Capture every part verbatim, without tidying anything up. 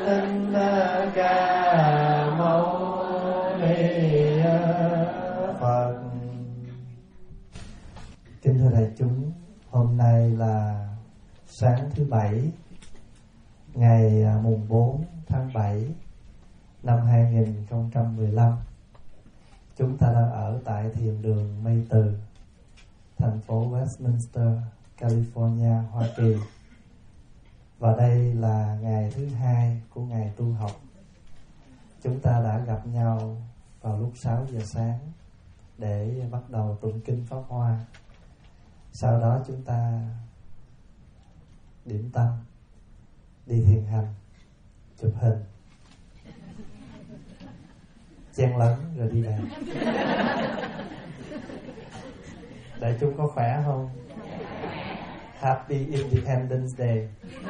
Thích Ca Mâu Ni Phật. Kính thưa đại chúng, hôm nay là sáng thứ Bảy, ngày mùng bốn tháng bảy năm hai nghìn không trăm mười lăm. Chúng ta đang ở tại thiền đường Mây Từ, thành phố Westminster, California, Hoa Kỳ. Và đây là ngày thứ hai của ngày tu học. Chúng ta đã gặp nhau vào lúc sáu giờ sáng để bắt đầu tụng kinh Pháp Hoa. Sau đó chúng ta điểm tâm, đi thiền hành, chụp hình, chen lấn rồi đi về. Đại chúng có khỏe không? Happy Independence Day.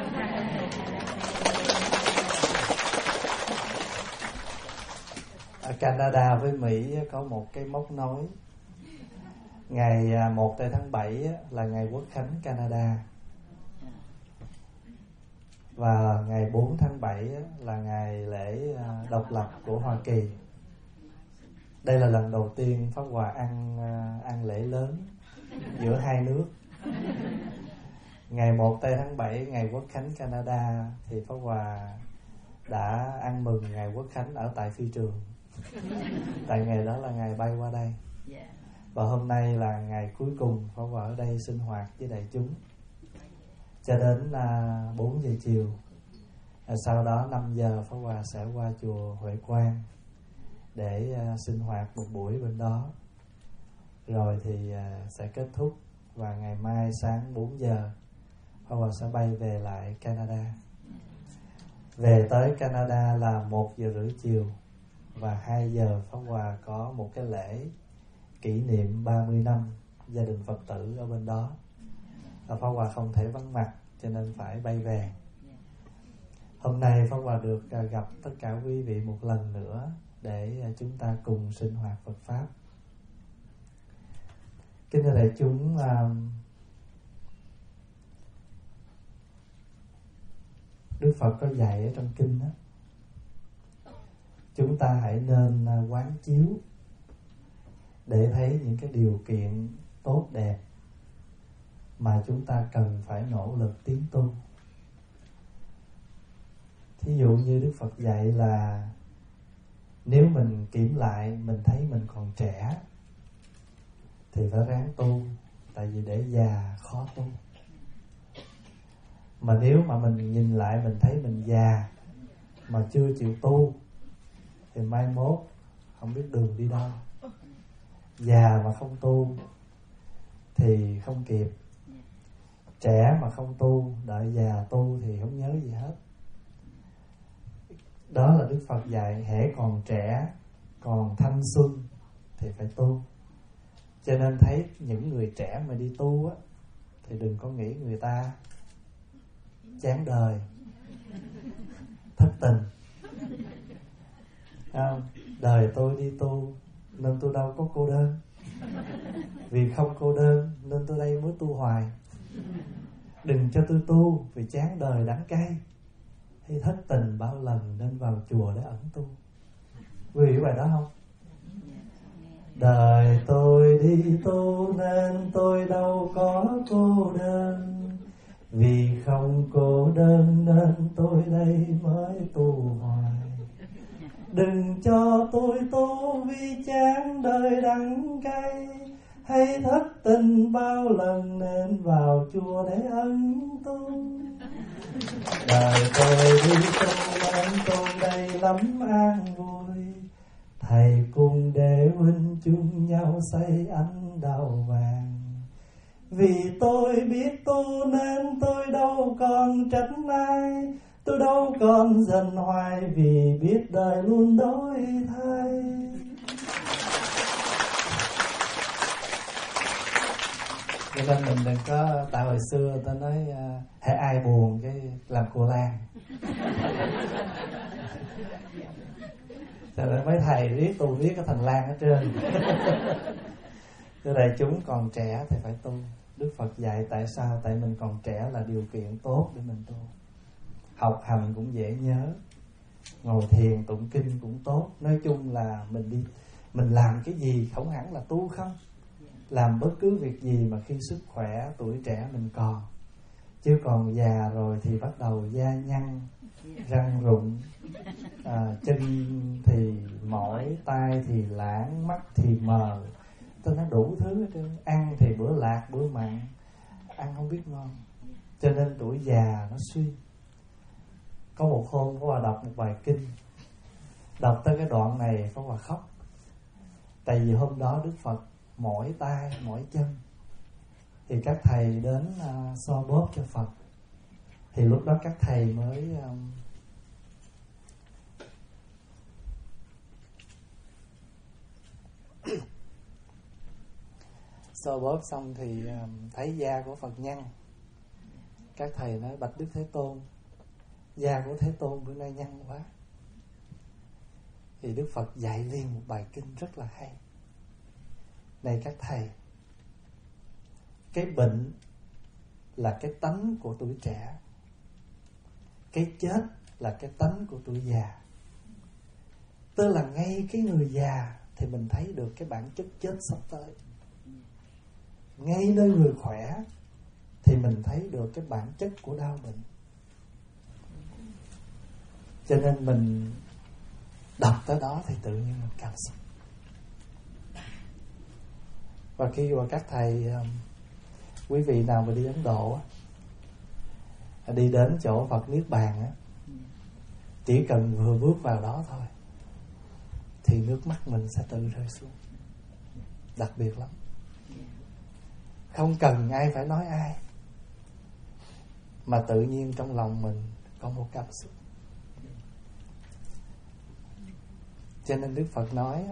Ở Canada với Mỹ có một cái mốc nối. Ngày một tháng bảy là ngày Quốc khánh Canada, và ngày bốn tháng bảy là ngày lễ độc lập của Hoa Kỳ. Đây là lần đầu tiên Pháp Hòa ăn ăn lễ lớn giữa hai nước. Ngày một tháng bảy, ngày Quốc khánh Canada, thì Pháp Hòa đã ăn mừng ngày Quốc khánh ở tại phi trường. Tại ngày đó là ngày bay qua đây. Và hôm nay là ngày cuối cùng Pháp Hòa ở đây sinh hoạt với đại chúng cho đến bốn giờ chiều. Sau đó năm giờ Pháp Hòa sẽ qua chùa Huệ Quang để sinh hoạt một buổi bên đó. Rồi thì sẽ kết thúc, và ngày mai sáng bốn giờ Pháp Hòa sẽ bay về lại Canada. Về tới Canada là một giờ rưỡi chiều, và hai giờ Pháp Hòa có một cái lễ kỷ niệm ba mươi năm gia đình Phật tử ở bên đó. Và Pháp Hòa không thể vắng mặt cho nên phải bay về. Hôm nay Pháp Hòa được gặp tất cả quý vị một lần nữa để chúng ta cùng sinh hoạt Phật Pháp. Kính thưa đại chúng, Đức Phật có dạy ở trong kinh đó, chúng ta hãy nên quán chiếu để thấy những cái điều kiện tốt đẹp mà chúng ta cần phải nỗ lực tiến tu. Thí dụ như Đức Phật dạy là nếu mình kiểm lại mình thấy mình còn trẻ thì phải ráng tu, tại vì để già khó tu. Mà nếu mà mình nhìn lại mình thấy mình già mà chưa chịu tu thì mai mốt không biết đường đi đâu. Già mà không tu thì không kịp. Trẻ mà không tu, đợi già tu thì không nhớ gì hết. Đó là Đức Phật dạy, hễ còn trẻ, còn thanh xuân thì phải tu. Cho nên thấy những người trẻ mà đi tu á, thì đừng có nghĩ người ta chán đời, thất tình. Không, đời tôi đi tu nên tôi đâu có cô đơn. Vì không cô đơn nên tôi đây mới tu hoài. Đừng cho tôi tu vì chán đời đắng cay, hay thất tình bao lần nên vào chùa để ẩn tu. Quý vị hiểu bài đó không? Đời tôi đi tu nên tôi đâu có cô đơn. Vì không cô đơn nên tôi đây mới tu hoài. Đừng cho tôi tu vì chán đời đắng cay, hay thất tình bao lần nên vào chùa để ân tu. Đời tôi đi tu nên tôi đây lắm an vui. Thầy cùng để huynh chung nhau xây ánh đào vàng. Vì tôi biết tu nên tôi đâu còn trách ai. Tôi đâu còn dần hoài vì biết đời luôn đổi thay. Cho nên mình đừng có, tại hồi xưa ta nói uh, hễ ai buồn cái làm cô Lan. Cho nên mấy thầy viết tu viết cái thành Lan hết trơn. Cho đại chúng còn trẻ thì phải tu. Đức Phật dạy tại sao? Tại mình còn trẻ là điều kiện tốt để mình tu. Học hành cũng dễ nhớ. ngồi thiền tụng kinh cũng tốt. Nói chung là mình đi mình làm cái gì không hẳn là tu không, làm bất cứ việc gì mà khi sức khỏe tuổi trẻ mình còn, chứ còn già rồi thì bắt đầu da nhăn, răng rụng, à, chân thì mỏi, tay thì lãng, mắt thì mờ, tôi nói đủ thứ hết trơn. Ăn thì bữa lạc bữa mặn, ăn không biết ngon, cho nên tuổi già nó suy. Có một hôm Pháp Hòa đọc một bài kinh, đọc tới cái đoạn này Pháp Hòa khóc. Tại vì hôm đó Đức Phật mỏi tay mỏi chân, thì các thầy đến uh, xoa bóp cho Phật. Thì lúc đó các thầy mới um, xoa bóp xong thì um, thấy da của Phật nhăn. Các thầy nói: bạch Đức Thế Tôn, da của Thế Tôn bữa nay nhăn quá. Thì Đức Phật dạy liền một bài kinh rất là hay. Này các thầy, cái bệnh là cái tánh của tuổi trẻ, cái chết là cái tánh của tuổi già. Tức là ngay cái người già thì mình thấy được cái bản chất chết sắp tới. Ngay nơi người khỏe thì mình thấy được cái bản chất của đau bệnh. Cho nên mình đọc tới đó thì tự nhiên mình cảm xúc. Và khi mà các thầy, quý vị nào mà đi Ấn Độ, đi đến chỗ Phật Niết Bàn á, chỉ cần vừa bước vào đó thôi thì nước mắt mình sẽ tự rơi xuống. Đặc biệt lắm. Không cần ai phải nói ai, mà tự nhiên trong lòng mình có một cảm xúc. Cho nên Đức Phật nói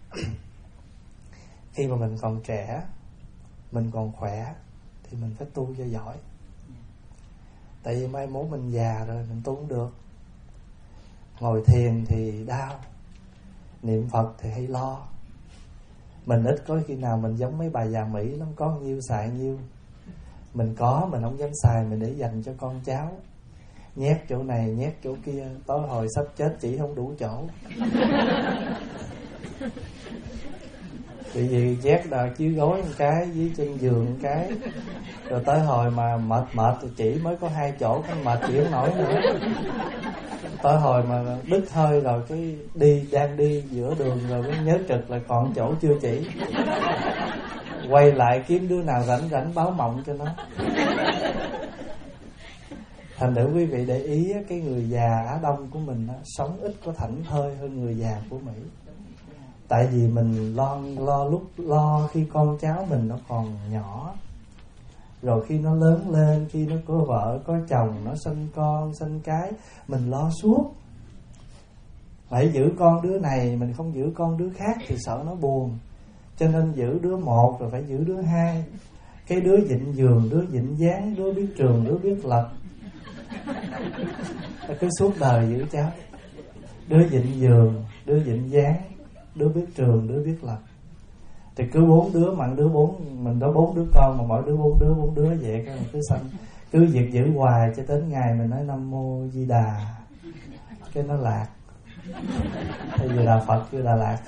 khi mà mình còn trẻ, mình còn khỏe thì mình phải tu cho giỏi. Tại vì mai mốt mình già rồi mình tu không được. Ngồi thiền thì đau, niệm Phật thì hay lo. Mình ít có khi nào mình giống mấy bà già Mỹ lắm, có nhiêu xài nhiêu. Mình có, mình không dám xài, mình để dành cho con cháu. Nhét chỗ này, nhét chỗ kia, tối hồi sắp chết chỉ không đủ chỗ. Vì gì nhét đờ chiếu gối một cái, dưới chân giường một cái, rồi tới hồi mà mệt mệt thì chỉ mới có hai chỗ, cái mệt chỉ không nổi nữa. Tới hồi mà đứt hơi rồi cái đi đang đi giữa đường rồi mới nhớ trực là còn chỗ chưa chỉ. Quay lại kiếm đứa nào rảnh rảnh báo mộng cho nó. Thành thử quý vị để ý, cái người già Á Đông của mình đó, sống ít có thảnh thơi hơn người già của Mỹ. Tại vì mình lo lo lúc lo khi con cháu mình nó còn nhỏ, rồi khi nó lớn lên, khi nó có vợ có chồng, nó sinh con sinh cái, mình lo suốt. Phải giữ con đứa này, mình không giữ con đứa khác thì sợ nó buồn. Cho nên giữ đứa một rồi phải giữ đứa hai. Cái đứa vịn giường, đứa vịn dáng, đứa biết trường, đứa biết lập. Cứ suốt đời giữ cháu. Đứa vịn giường, đứa vịn dáng, đứa biết trường, đứa biết lập. Thì cứ bốn đứa, mà đứa bốn, mình có bốn đứa con mà mỗi đứa bốn đứa, bốn đứa vậy, cái mình cứ sanh, cứ việc giữ hoài cho đến ngày mình nói Nam Mô Di Đà, cái nó lạc. Thì vừa là Phật vừa là lạc.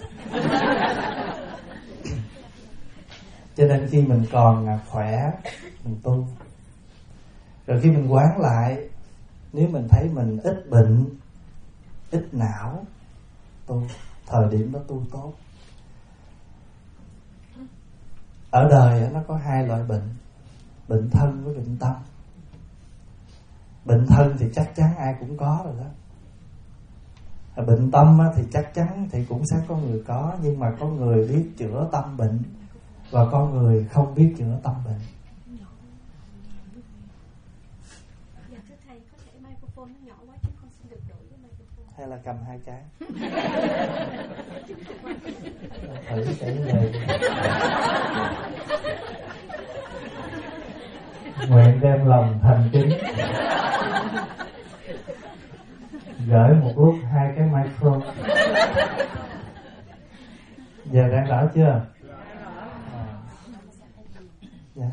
Cho nên khi mình còn khỏe, mình tu. Rồi khi mình quán lại, nếu mình thấy mình ít bệnh, ít não, tu, thời điểm đó tu tốt. Ở đời nó có hai loại bệnh, bệnh thân với bệnh tâm. Bệnh thân thì chắc chắn ai cũng có rồi đó. Bệnh tâm thì chắc chắn thì cũng sẽ có người có, nhưng mà có người biết chữa tâm bệnh và có người không biết chữa tâm bệnh. Hay là cầm hai cái thử cái này. Nguyện đem lòng thành kính gửi một lúc hai cái microphone. Giờ đang rõ chưa? À. Dạ.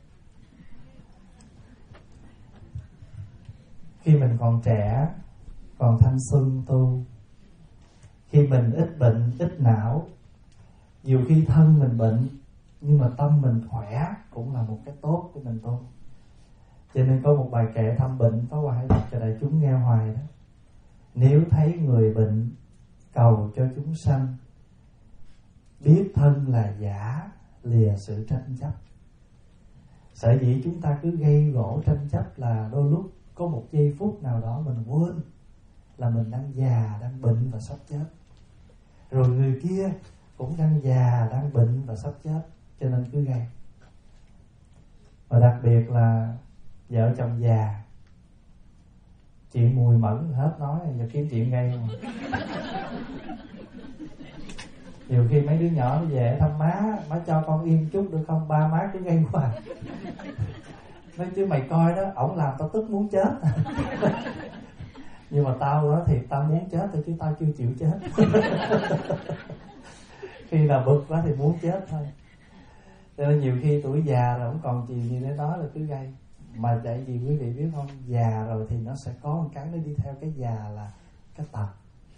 Khi mình còn trẻ, còn thanh xuân tu. Khi mình ít bệnh, ít não, nhiều khi thân mình bệnh nhưng mà tâm mình khỏe cũng là một cái tốt của mình tu. Cho nên có một bài kệ thăm bệnh Pháp Hòa hay đọc cho đại chúng nghe hoài đó. Nếu thấy người bệnh, cầu cho chúng sanh, biết thân là giả, lìa sự tranh chấp. Sở dĩ chúng ta cứ gây gỗ tranh chấp là đôi lúc có một giây phút nào đó mình quên là mình đang già, đang bệnh và sắp chết. Rồi người kia cũng đang già, đang bệnh và sắp chết, cho nên cứ gây. Và đặc biệt là vợ chồng già, chuyện mùi mẫn hết nói, giờ kiếm chuyện gây mà. Nhiều khi mấy đứa nhỏ nó về thăm má, má cho con yên chút được không, ba má cứ gây hoài. Nói chứ mày coi đó, ổng làm tao tức muốn chết. Nhưng mà tao đó thì tao muốn chết thôi chứ tao chưa chịu chết. Khi nào bực quá thì muốn chết thôi. Cho nên nhiều khi tuổi già rồi không còn gì gì để nói là cứ gây. Mà tại vì quý vị biết không, già rồi thì nó sẽ có một cái nó đi theo cái già là cái tật.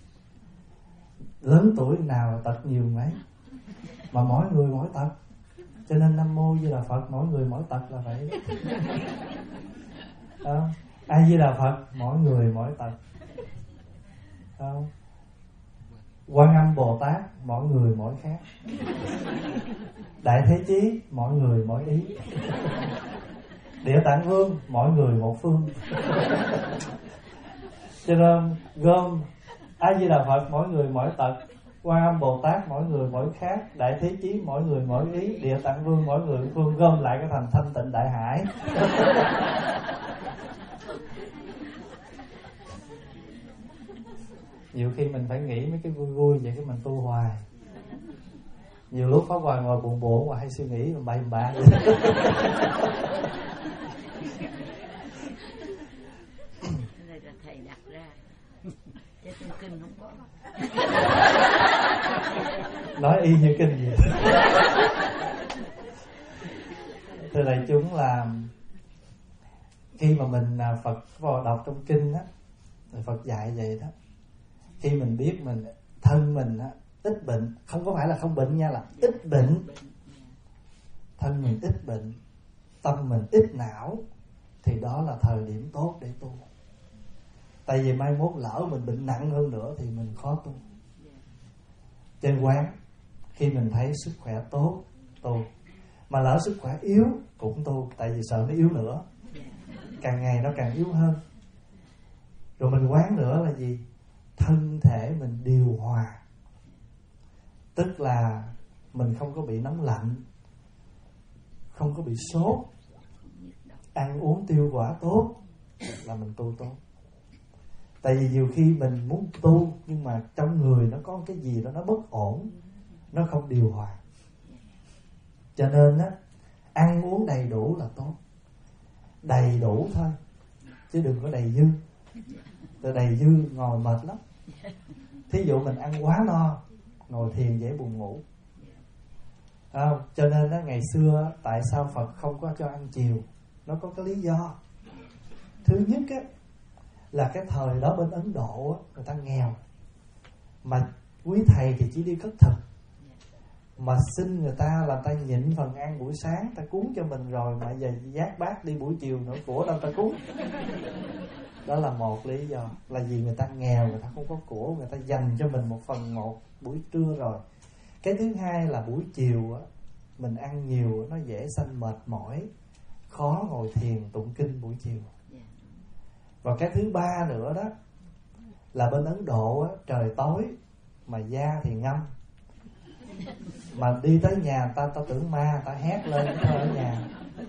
Lớn tuổi nào tật nhiều mấy, mà mỗi người mỗi tật. Cho nên Nam Mô Di Đà Phật, mỗi người mỗi tật là vậy. Không? A Di Đà Phật, mỗi người mỗi tật. Không? Quan Âm Bồ Tát, mỗi người mỗi khác. Đại Thế Chí, mỗi người mỗi ý. Địa Tạng Vương, mỗi người một phương. Cho nên gom A Di Đà Phật, mỗi người mỗi tật. Quan Âm Bồ Tát, mỗi người mỗi khác. Đại Thế Chí, mỗi người mỗi ý. Địa Tạng Vương, mỗi người một phương, gom lại cái thành Thanh Tịnh Đại Hải. Nhiều khi mình phải nghĩ mấy cái vui vui vậy cái mình tu hoài. Nhiều lúc Pháp Hòa ngồi buồn buồn và hay suy nghĩ mà bậy bạ. Đây là thầy đặt ra, chứ trong kinh không có. Nói y như kinh vậy. Thưa đại chúng là khi mà mình Phật vào đọc trong kinh á, Phật dạy vậy đó. Khi mình biết mình thân mình á, ít bệnh, không có phải là không bệnh nha, là ít bệnh. Thân mình ít bệnh, tâm mình ít não, thì đó là thời điểm tốt để tu. Tại vì mai mốt lỡ mình bệnh nặng hơn nữa thì mình khó tu. Trên quán, khi mình thấy sức khỏe tốt, tu. Mà lỡ sức khỏe yếu cũng tu, tại vì sợ nó yếu nữa. Càng ngày nó càng yếu hơn. Rồi mình quán nữa là gì? Thân thể mình điều hòa. Tức là mình không có bị nóng lạnh, không có bị sốt, ăn uống tiêu hóa tốt là mình tu tốt. Tại vì nhiều khi mình muốn tu nhưng mà trong người nó có cái gì đó nó bất ổn, nó không điều hòa. Cho nên á, ăn uống đầy đủ là tốt. Đầy đủ thôi, chứ đừng có đầy dư. Từ đầy dư ngồi mệt lắm. Thí dụ mình ăn quá no, ngồi thiền dễ buồn ngủ. Không? Cho nên á, ngày xưa tại sao Phật không có cho ăn chiều? Nó có cái lý do. Thứ nhất á, là cái thời đó bên Ấn Độ á, người ta nghèo. Mà quý thầy thì chỉ đi khất thực. Mà xin người ta là ta nhịn phần ăn buổi sáng, ta cúng cho mình rồi, mà giờ giác bát đi buổi chiều nữa, của đâu ta cúng. Đó là một lý do. Là vì người ta nghèo, người ta không có của, người ta dành cho mình một phần một buổi trưa rồi. Cái thứ hai là buổi chiều á, mình ăn nhiều nó dễ sanh mệt mỏi, khó ngồi thiền tụng kinh buổi chiều. Và cái thứ ba nữa đó là bên Ấn Độ á, trời tối mà da thì ngâm, mà đi tới nhà ta ta tưởng ma, ta hét lên thôi ở nhà.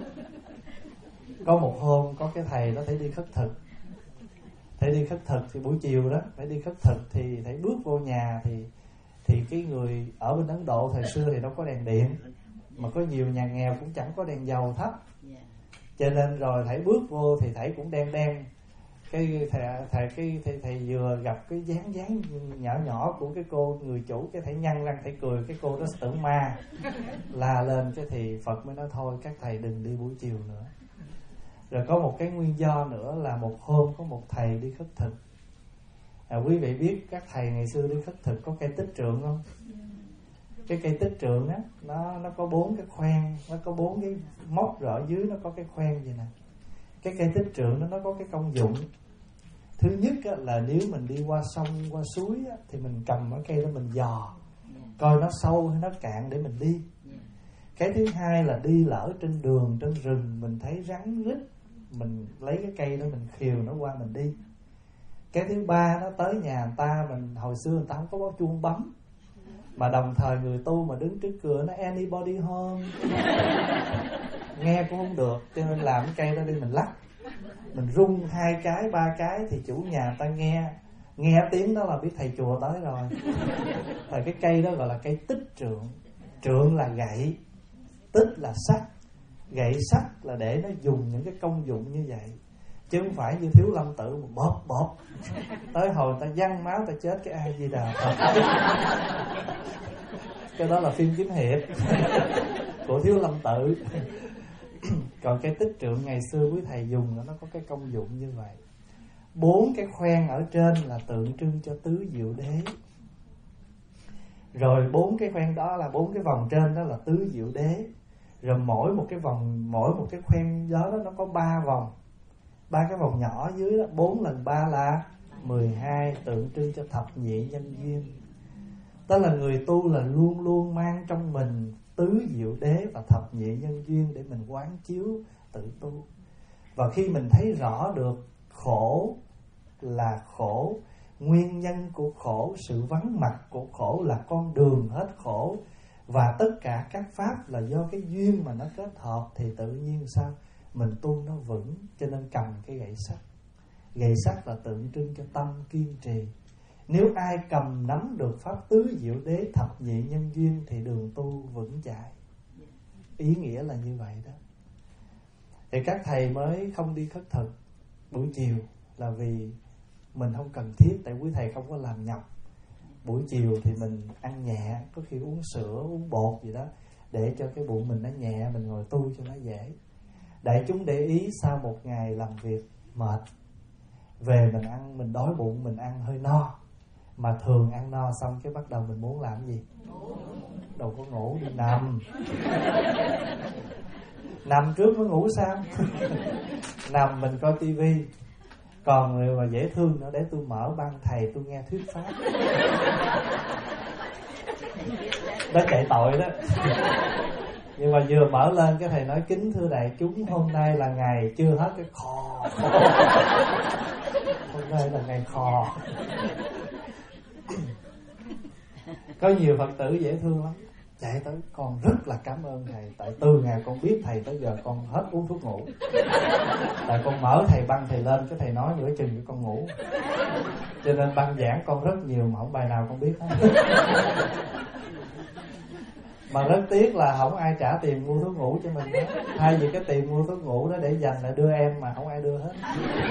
Có một hôm có cái thầy đó thấy đi khất thực. Thầy đi khất thực thì buổi chiều đó, phải đi khất thực thì thầy bước vô nhà thì thì cái người ở bên Ấn Độ thời xưa thì đâu có đèn điện, mà có nhiều nhà nghèo cũng chẳng có đèn dầu thấp. Cho nên rồi thầy bước vô thì thầy cũng đen đen. Cái thầy, thầy cái thầy, thầy vừa gặp cái dáng dáng nhỏ nhỏ của cái cô người chủ, cái thầy nhăn răng thầy cười, cái cô đó tưởng ma, la lên. Cái thì Phật mới nói thôi các thầy đừng đi buổi chiều nữa. Rồi có một cái nguyên do nữa là một hôm có một thầy đi khất thực, À, quý vị biết các thầy ngày xưa đi khất thực có cây tích trượng không? Cái cây tích trượng á, nó nó có bốn cái khoen, nó có bốn cái móc rồi ở dưới nó có cái khoen vậy nè. Cái cây tích trượng đó nó có cái công dụng. Thứ nhất á, là nếu mình đi qua sông, qua suối á, thì mình cầm cái cây đó mình dò coi nó sâu hay nó cạn để mình đi. Cái thứ hai là đi lỡ trên đường, trên rừng mình thấy rắn rít, mình lấy cái cây đó mình khều nó qua mình đi. Cái thứ ba nó tới nhà người ta, mình hồi xưa người ta không có báo chuông bấm, mà đồng thời người tu mà đứng trước cửa nó anybody home nghe cũng không được, cho nên làm cái cây đó đi mình lắc, mình rung hai cái ba cái thì chủ nhà người ta nghe nghe tiếng đó là biết thầy chùa tới rồi. Rồi cái cây đó gọi là cây tích trượng. Trượng là gậy, tích là sắt. Gậy sắt là để nó dùng những cái công dụng như vậy, chứ không phải như Thiếu Lâm Tự mà bóp bóp tới hồi ta văng máu ta chết cái ai gì đà. Cái đó là phim kiếm hiệp của Thiếu Lâm Tự. Còn cái tích trượng ngày xưa quý thầy dùng nó có cái công dụng như vậy. Bốn cái khoen ở trên là tượng trưng cho tứ diệu đế. Rồi bốn cái khoen đó là bốn cái vòng trên đó là tứ diệu đế. Rồi mỗi một cái vòng, mỗi một cái khoen đó, đó nó có ba vòng, ba cái vòng nhỏ dưới đó, bốn lần ba là mười hai, tượng trưng cho thập nhị nhân duyên. Đó là người tu là luôn luôn mang trong mình tứ diệu đế và thập nhị nhân duyên để mình quán chiếu tự tu. Và khi mình thấy rõ được khổ là khổ, nguyên nhân của khổ, sự vắng mặt của khổ là con đường hết khổ, và tất cả các pháp là do cái duyên mà nó kết hợp, thì tự nhiên sao mình tu nó vững. Cho nên cầm cái gậy sắt. Gậy sắt là tượng trưng cho tâm kiên trì. Nếu ai cầm nắm được pháp tứ diệu đế thập nhị nhân duyên thì đường tu vững chãi. Ý nghĩa là như vậy đó. Thì các thầy mới không đi khất thực buổi chiều là vì mình không cần thiết, tại quý thầy không có làm nhọc. Buổi chiều thì mình ăn nhẹ, có khi uống sữa, uống bột gì đó, để cho cái bụng mình nó nhẹ, mình ngồi tu cho nó dễ. Đại chúng để ý, sau một ngày làm việc mệt, về mình ăn, mình đói bụng, mình ăn hơi no. Mà thường ăn no xong cái bắt đầu mình muốn làm gì? Đâu có ngủ, đi nằm. Nằm trước mới ngủ sao? Nằm mình coi tivi. Còn người mà dễ thương nữa, để tôi mở băng thầy tôi nghe thuyết pháp. Đó chạy tội đó. Nhưng mà vừa mở lên cái thầy nói: kính thưa đại chúng, hôm nay là ngày chưa hết cái khò. Hôm nay là ngày khò. Có nhiều Phật tử dễ thương lắm, chạy tới: con rất là cảm ơn thầy, tại từ ngày con biết thầy tới giờ con hết uống thuốc ngủ. Tại con mở thầy băng thầy lên, cái thầy nói nửa chừng cho con ngủ, cho nên băng giảng con rất nhiều mà không bài nào con biết hết. Mà rất tiếc là không ai trả tiền mua thuốc ngủ cho mình hết. Thay vì cái tiền mua thuốc ngủ đó để dành lại đưa em, mà không ai đưa hết.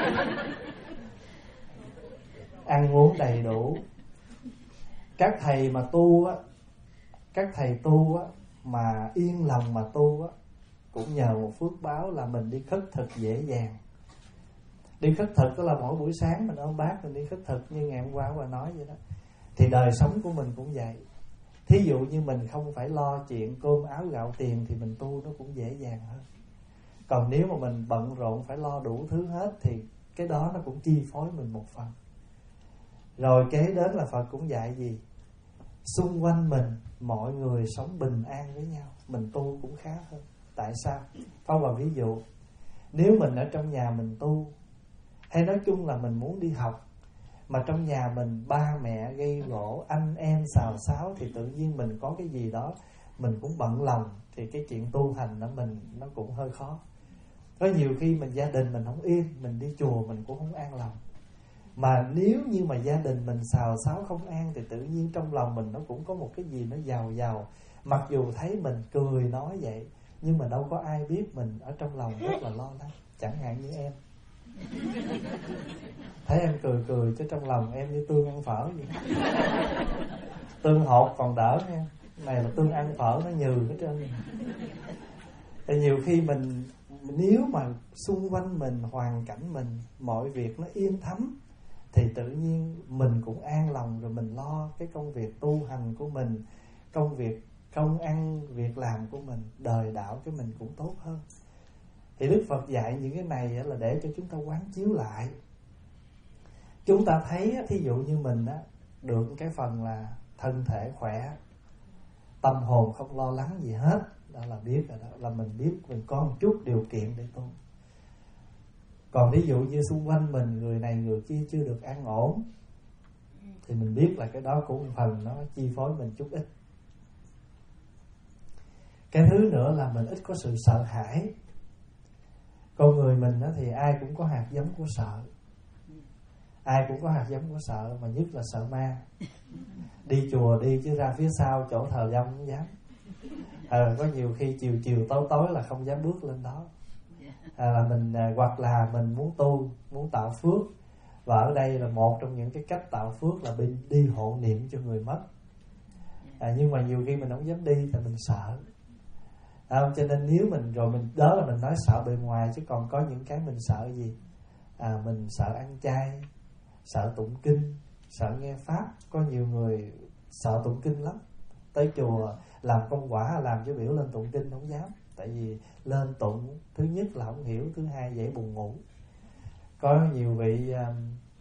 Ăn uống đầy đủ. Các thầy mà tu á, các thầy tu á mà yên lòng mà tu á, cũng nhờ một phước báo là mình đi khất thực dễ dàng. Đi khất thực đó là mỗi buổi sáng mình ôm bát mình đi khất thực, như ngày hôm qua qua nói vậy đó. Thì đời sống của mình cũng vậy. Thí dụ như mình không phải lo chuyện cơm áo gạo tiền thì mình tu nó cũng dễ dàng hơn. Còn nếu mà mình bận rộn phải lo đủ thứ hết thì cái đó nó cũng chi phối mình một phần. Rồi kế đến là Phật cũng dạy gì? Xung quanh mình mọi người sống bình an với nhau, mình tu cũng khá hơn. Tại sao? Phong vào ví dụ, nếu mình ở trong nhà mình tu, hay nói chung là mình muốn đi học, mà trong nhà mình ba mẹ gây gỗ, anh em xào xáo, thì tự nhiên mình có cái gì đó mình cũng bận lòng, thì cái chuyện tu hành đó mình nó cũng hơi khó. Có nhiều khi mình gia đình mình không yên, mình đi chùa mình cũng không an lòng. Mà nếu như mà gia đình mình xào xáo không an thì tự nhiên trong lòng mình nó cũng có một cái gì nó giàu giàu. Mặc dù thấy mình cười nói vậy, nhưng mà đâu có ai biết mình ở trong lòng rất là lo lắng. Chẳng hạn như em, thấy em cười cười chứ trong lòng em như tương ăn phở vậy. Tương hột còn đỡ nha, này là tương ăn phở nó nhừ hết trơn. Thì nhiều khi mình, nếu mà xung quanh mình, hoàn cảnh mình, mọi việc nó yên thấm, thì tự nhiên mình cũng an lòng, rồi mình lo cái công việc tu hành của mình, công việc công ăn việc làm của mình, đời đạo cái mình cũng tốt hơn. Thì Đức Phật dạy những cái này là để cho chúng ta quán chiếu lại. Chúng ta thấy thí dụ như mình á, được cái phần là thân thể khỏe, tâm hồn không lo lắng gì hết, đó là biết rồi đó, là mình biết mình có một chút điều kiện để tu. Còn ví dụ như xung quanh mình người này người kia chưa được an ổn, thì mình biết là cái đó cũng một phần nó chi phối mình chút ít. Cái thứ nữa là mình ít có sự sợ hãi. Con người mình thì ai cũng có hạt giống của sợ, ai cũng có hạt giống của sợ, mà nhất là sợ ma. Đi chùa đi chứ ra phía sau chỗ thờ dông không dám. À, có nhiều khi chiều chiều tối tối là không dám bước lên đó. À, là mình à, hoặc là mình muốn tu, muốn tạo phước, và ở đây là một trong những cái cách tạo phước là đi, đi hộ niệm cho người mất. À, nhưng mà nhiều khi mình không dám đi thì mình sợ. À, cho nên nếu mình rồi mình đó là mình nói sợ bề ngoài, chứ còn có những cái mình sợ gì? À, mình sợ ăn chay, sợ tụng kinh, sợ nghe pháp. Có nhiều người sợ tụng kinh lắm, tới chùa làm công quả, làm cho biểu lên tụng kinh không dám. Tại vì lên tụng, thứ nhất là không hiểu, thứ hai dễ buồn ngủ. Có nhiều vị à,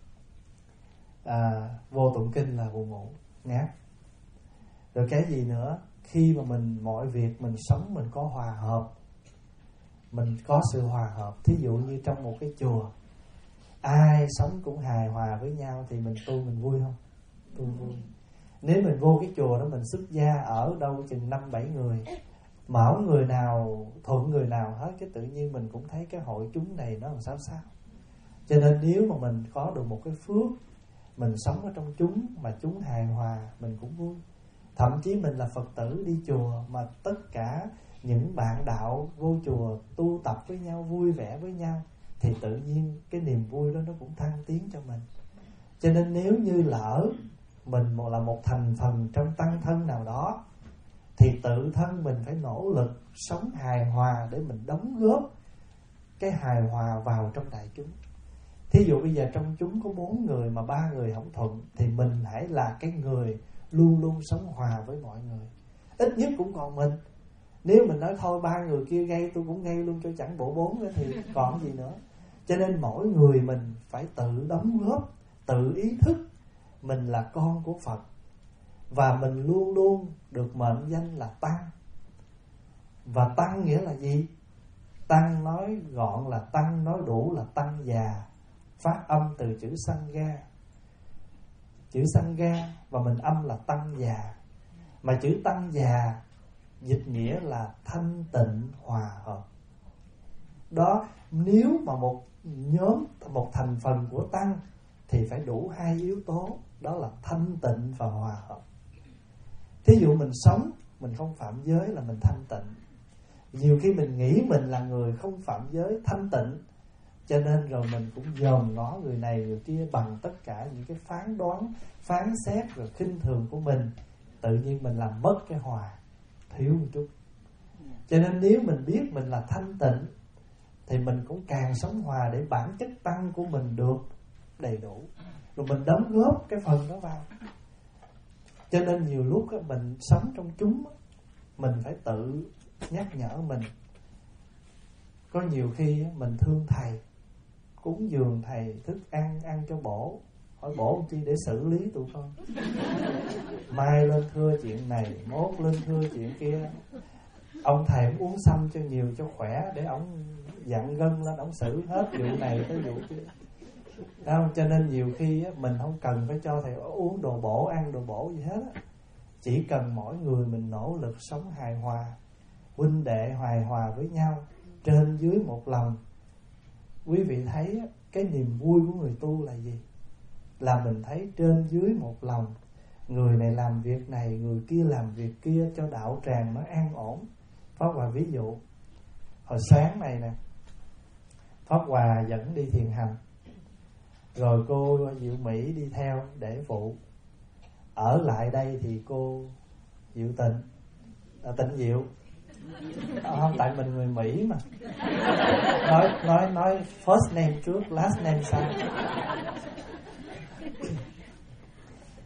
à, vô tụng kinh là buồn ngủ, ngáp. Rồi cái gì nữa? Khi mà mình mọi việc mình sống mình có hòa hợp, mình có sự hòa hợp. Thí dụ như trong một cái chùa, ai sống cũng hài hòa với nhau thì mình tu mình vui không? Tu vui. Nếu mình vô cái chùa đó mình xuất gia ở đâu chừng năm bảy người, mà không người nào thuận người nào hết, cái tự nhiên mình cũng thấy cái hội chúng này nó làm sao sao. Cho nên nếu mà mình có được một cái phước, mình sống ở trong chúng mà chúng hài hòa, mình cũng vui. Thậm chí mình là Phật tử đi chùa mà tất cả những bạn đạo vô chùa tu tập với nhau, vui vẻ với nhau, thì tự nhiên cái niềm vui đó nó cũng thăng tiến cho mình. Cho nên nếu như lỡ mình là một thành phần trong tăng thân nào đó, thì tự thân mình phải nỗ lực sống hài hòa để mình đóng góp cái hài hòa vào trong đại chúng. Thí dụ bây giờ trong chúng có bốn người mà ba người không thuận, thì mình hãy là cái người luôn luôn sống hòa với mọi người. Ít nhất cũng còn mình. Nếu mình nói thôi ba người kia gây tôi cũng gây luôn cho chẳng bộ bốn nữa thì còn gì nữa. Cho nên mỗi người mình phải tự đóng góp, tự ý thức mình là con của Phật, và mình luôn luôn được mệnh danh là Tăng. Và Tăng nghĩa là gì? Tăng nói gọn là Tăng, nói đủ là Tăng già, phát âm từ chữ Sangha. Chữ Sangha và mình âm là Tăng già. Mà chữ Tăng già dịch nghĩa là thanh tịnh hòa hợp. Đó, nếu mà một nhóm, một thành phần của Tăng thì phải đủ hai yếu tố, đó là thanh tịnh và hòa hợp. Thí dụ mình sống, mình không phạm giới là mình thanh tịnh. Nhiều khi mình nghĩ mình là người không phạm giới, thanh tịnh, cho nên rồi mình cũng dòm ngó người này người kia bằng tất cả những cái phán đoán, phán xét rồi khinh thường của mình. Tự nhiên mình làm mất cái hòa, thiếu một chút. Cho nên nếu mình biết mình là thanh tịnh thì mình cũng càng sống hòa để bản chất Tăng của mình được đầy đủ, rồi mình đóng góp cái phần đó vào. Cho nên nhiều lúc mình sống trong chúng, mình phải tự nhắc nhở mình. Có nhiều khi mình thương thầy, cúng dường thầy thức ăn, ăn cho bổ. Hỏi bổ chi để xử lý tụi con. Mai lên thưa chuyện này, mốt lên thưa chuyện kia. Ông thầy ông uống xăm cho nhiều cho khỏe, để ông dặn gân lên, ông xử hết vụ này tới vụ kia. Không? Cho nên nhiều khi mình không cần phải cho thầy uống đồ bổ, ăn đồ bổ gì hết. Chỉ cần mỗi người mình nỗ lực sống hài hòa, huynh đệ hài hòa với nhau, trên dưới một lòng. Quý vị thấy cái niềm vui của người tu là gì? Là mình thấy trên dưới một lòng, người này làm việc này, người kia làm việc kia, cho đạo tràng nó an ổn. Pháp Hòa ví dụ, hồi sáng này nè, Pháp Hòa dẫn đi thiền hành, rồi cô Diệu Mỹ đi theo để phụ. Ở lại đây thì cô Diệu Tịnh, à, Tịnh Diệu, à, không, tại mình người Mỹ mà, nói nói nói first name trước, last name sau.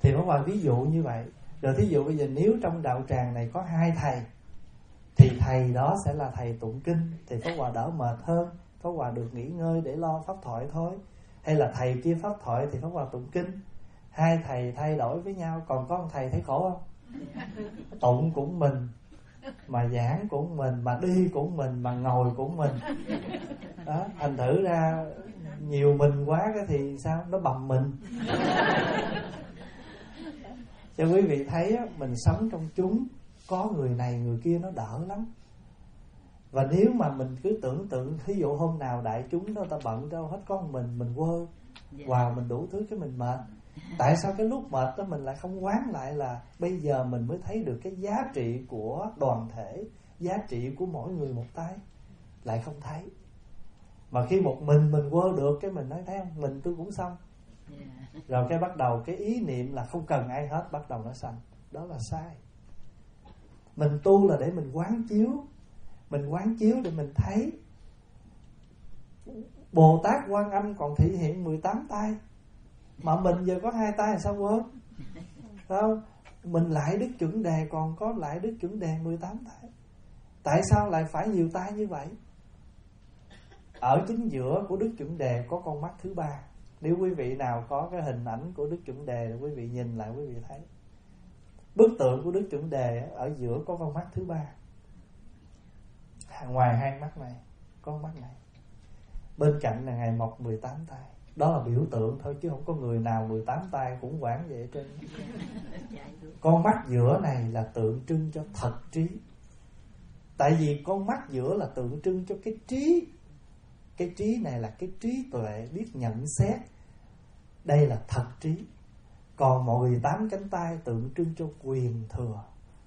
Thì Pháp Hòa ví dụ như vậy. Rồi thí dụ bây giờ nếu trong đạo tràng này có hai thầy, thì thầy đó sẽ là thầy tụng kinh, thì Pháp Hòa đỡ mệt hơn, Pháp Hòa được nghỉ ngơi để lo pháp thoại thôi. Hay là thầy kia pháp thoại thì Pháp Hòa tụng kinh. Hai thầy thay đổi với nhau. Còn có một thầy thấy khổ không? Tụng cũng mình, mà giảng cũng mình, mà đi cũng mình, mà ngồi cũng mình. Đó, thành thử ra nhiều mình quá cái thì sao? Nó bầm mình. Cho quý vị thấy á, mình sống trong chúng, có người này người kia nó đỡ lắm. Và nếu mà mình cứ tưởng tượng, ví dụ hôm nào đại chúng đó ta bận đâu hết có một mình, mình quơ vào mình đủ thứ cái mình mệt. Tại sao cái lúc mệt đó mình lại không quán lại là bây giờ mình mới thấy được cái giá trị của đoàn thể, giá trị của mỗi người một tay? Lại không thấy. Mà khi một mình mình quơ được cái mình nói thấy không, mình tôi cũng xong. Rồi cái bắt đầu cái ý niệm là không cần ai hết, bắt đầu nó sanh. Đó là sai. Mình tu là để mình quán chiếu. Mình quán chiếu để mình thấy. Bồ Tát Quan Âm còn thể hiện mười tám tay, mà mình giờ có hai tay là sao quên? Phải không? Mình lại Đức Chuẩn Đề còn có lại Đức Chuẩn Đề mười tám tay. Tại sao lại phải nhiều tay như vậy? Ở chính giữa của Đức Chuẩn Đề có con mắt thứ ba. Nếu quý vị nào có cái hình ảnh của Đức Chuẩn Đề thì quý vị nhìn lại quý vị thấy bức tượng của Đức Chuẩn Đề ở giữa có con mắt thứ ba. Ngoài hai mắt này có mắt này, bên cạnh là Ngài mọc mười tám tay. Đó là biểu tượng thôi chứ không có người nào mười tám tay cũng quảng vậy trên. Con mắt giữa này là tượng trưng cho thật trí. Tại vì con mắt giữa là tượng trưng cho cái trí. Cái trí này là cái trí tuệ, biết nhận xét. Đây là thật trí. Còn mười tám cánh tay tượng trưng cho quyền thừa.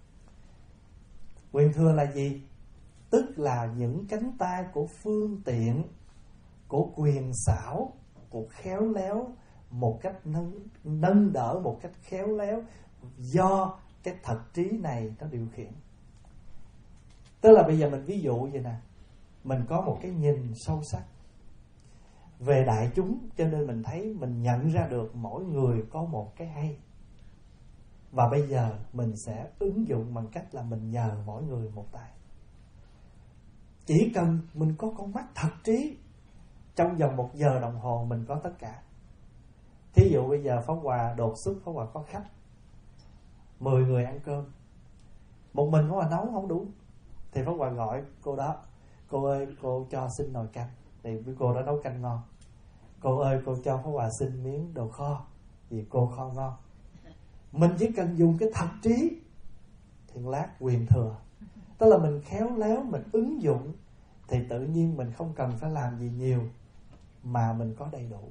Quyền thừa là gì? Tức là những cánh tay của phương tiện, của quyền xảo, của khéo léo, một cách nâng, nâng đỡ một cách khéo léo, do cái thật trí này nó điều khiển. Tức là bây giờ mình ví dụ vậy nè, mình có một cái nhìn sâu sắc về đại chúng, cho nên mình thấy, mình nhận ra được mỗi người có một cái hay. Và bây giờ mình sẽ ứng dụng bằng cách là mình nhờ mỗi người một tay. Chỉ cần mình có con mắt thật trí, trong vòng một giờ đồng hồ mình có tất cả. Thí dụ bây giờ Pháp Hòa đột xuất, Pháp Hòa có khách mười người ăn cơm, một mình Pháp Hòa nấu không đủ, thì Pháp Hòa gọi cô đó: cô ơi cô cho xin nồi canh, thì cô đó nấu canh ngon. Cô ơi cô cho Pháp Hòa xin miếng đồ kho, vì cô kho ngon. Mình chỉ cần dùng cái thật trí thì lát quyền thừa. Tức là mình khéo léo, mình ứng dụng, thì tự nhiên mình không cần phải làm gì nhiều mà mình có đầy đủ.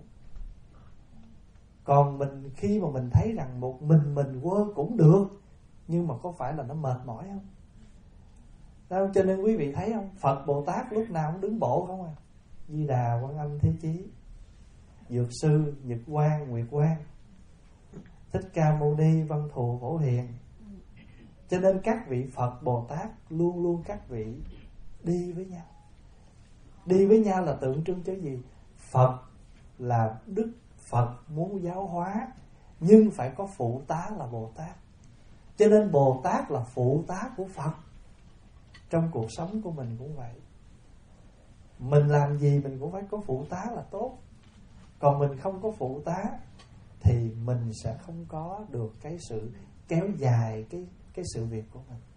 Còn mình khi mà mình thấy rằng một mình mình quơ cũng được, nhưng mà có phải là nó mệt mỏi không? Đâu, cho nên quý vị thấy không, Phật Bồ Tát lúc nào cũng đứng bộ không à. Di Đà, Quan Âm, Thế Chí, Dược Sư, Nhật Quang, Nguyệt Quang, Thích Ca Mâu Ni, Văn Thù, Phổ Hiền. Cho nên các vị Phật Bồ Tát luôn luôn các vị đi với nhau. Đi với nhau là tượng trưng cho gì? Phật là Đức Phật muốn giáo hóa, nhưng phải có phụ tá là Bồ Tát. Cho nên Bồ Tát là phụ tá của Phật. Trong cuộc sống của mình cũng vậy. Mình làm gì mình cũng phải có phụ tá là tốt. Còn mình không có phụ tá thì mình sẽ không có được cái sự kéo dài cái, cái sự việc của mình.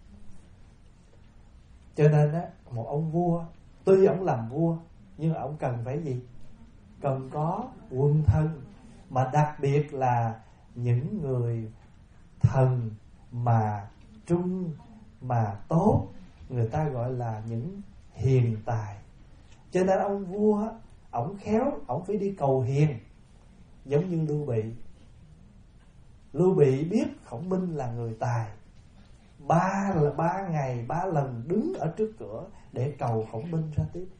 Cho nên á, một ông vua, tuy ông làm vua, nhưng ông cần phải gì? Cần có quân thân. Mà đặc biệt là những người thần mà trung, mà tốt, người ta gọi là những hiền tài. Cho nên ông vua, ổng khéo, ổng phải đi cầu hiền. Giống như Lưu Bị. Lưu Bị biết Khổng Minh là người tài, ba là ba ngày ba lần đứng ở trước cửa để cầu Khổng Minh ra tiếp.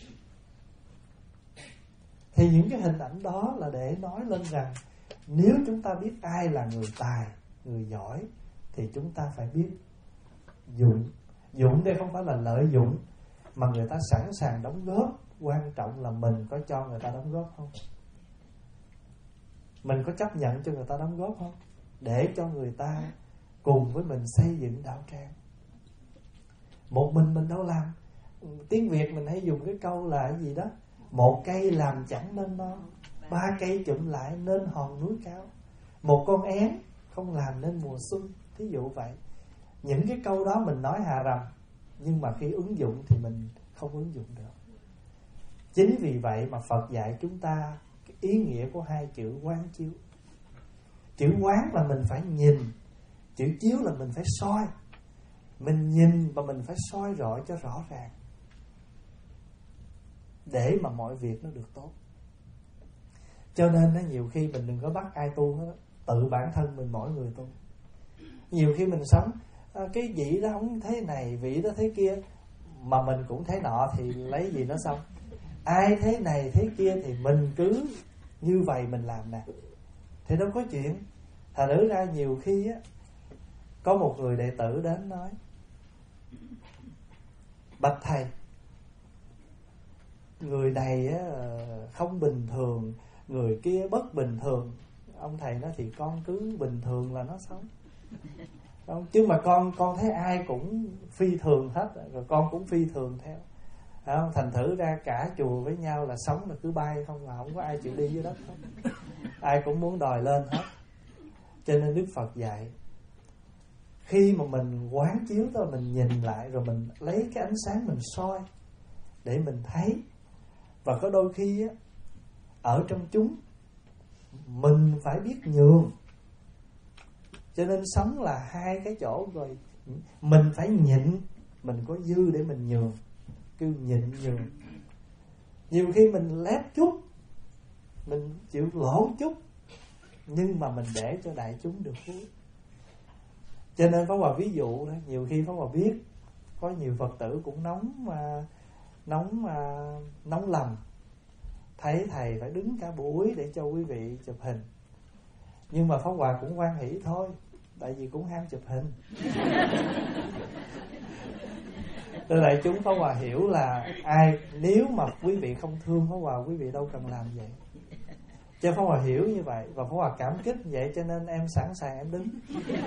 Thì những cái hình ảnh đó là để nói lên rằng nếu chúng ta biết ai là người tài, người giỏi, thì chúng ta phải biết dụng. Dụng đây không phải là lợi dụng, mà người ta sẵn sàng đóng góp. Quan trọng là mình có cho người ta đóng góp không? Mình có chấp nhận cho người ta đóng góp không? để cho người ta cùng với mình xây dựng đạo tràng. Một mình mình đâu làm. Tiếng Việt mình hay dùng cái câu là cái gì đó: một cây làm chẳng nên non, ba cây chụm lại nên hòn núi cao. Một con én không làm nên mùa xuân. Thí dụ vậy. Những cái câu đó mình nói hà rầm, nhưng mà khi ứng dụng thì mình không ứng dụng được. Chính vì vậy mà Phật dạy chúng ta cái ý nghĩa của hai chữ quán chiếu. Chữ quán là mình phải nhìn, chữ chiếu là mình phải soi. Mình nhìn và mình phải soi rọi cho rõ ràng, để mà mọi việc nó được tốt. Cho nên đó, nhiều khi mình đừng có bắt ai tu hết, tự bản thân mình mỗi người tu. Nhiều khi mình sống à, cái vị đó không thế này, vị đó thế kia, mà mình cũng thế nọ thì lấy gì nó xong. Ai thế này thế kia thì mình cứ như vậy mình làm nè, thì đâu có chuyện. Thành nữ ra nhiều khi á, có một người đệ tử đến nói: bạch thầy, người này á, không bình thường, người kia bất bình thường. Ông thầy nói thì con cứ bình thường là nó sống. Không, chứ mà con con thấy ai cũng phi thường hết, rồi con cũng phi thường theo. Không? Thành thử ra cả chùa với nhau là sống là cứ bay không, mà không có ai chịu đi dưới đất hết. Ai cũng muốn đòi lên hết. Cho nên Đức Phật dạy, khi mà mình quán chiếu đó, mình nhìn lại rồi mình lấy cái ánh sáng mình soi để mình thấy. Và có đôi khi á, ở trong chúng mình phải biết nhường. Cho nên sống là hai cái chỗ rồi. Mình phải nhịn, mình có dư để mình nhường. Cứ nhịn nhường. Nhiều khi mình lép chút, mình chịu lỗ chút, nhưng mà mình để cho đại chúng được vui. Cho nên Pháp Hòa ví dụ đó, nhiều khi Pháp Hòa biết có nhiều Phật tử cũng nóng mà, nóng mà, nóng lòng, thấy thầy phải đứng cả buổi để cho quý vị chụp hình. Nhưng mà Pháp Hòa cũng hoan hỷ thôi, tại vì cũng ham chụp hình. Từ đại chúng Pháp Hòa hiểu là ai, nếu mà quý vị không thương Pháp Hòa, quý vị đâu cần làm vậy. Cho Pháp Hòa hiểu như vậy, và Pháp Hòa cảm kích vậy, cho nên em sẵn sàng em đứng.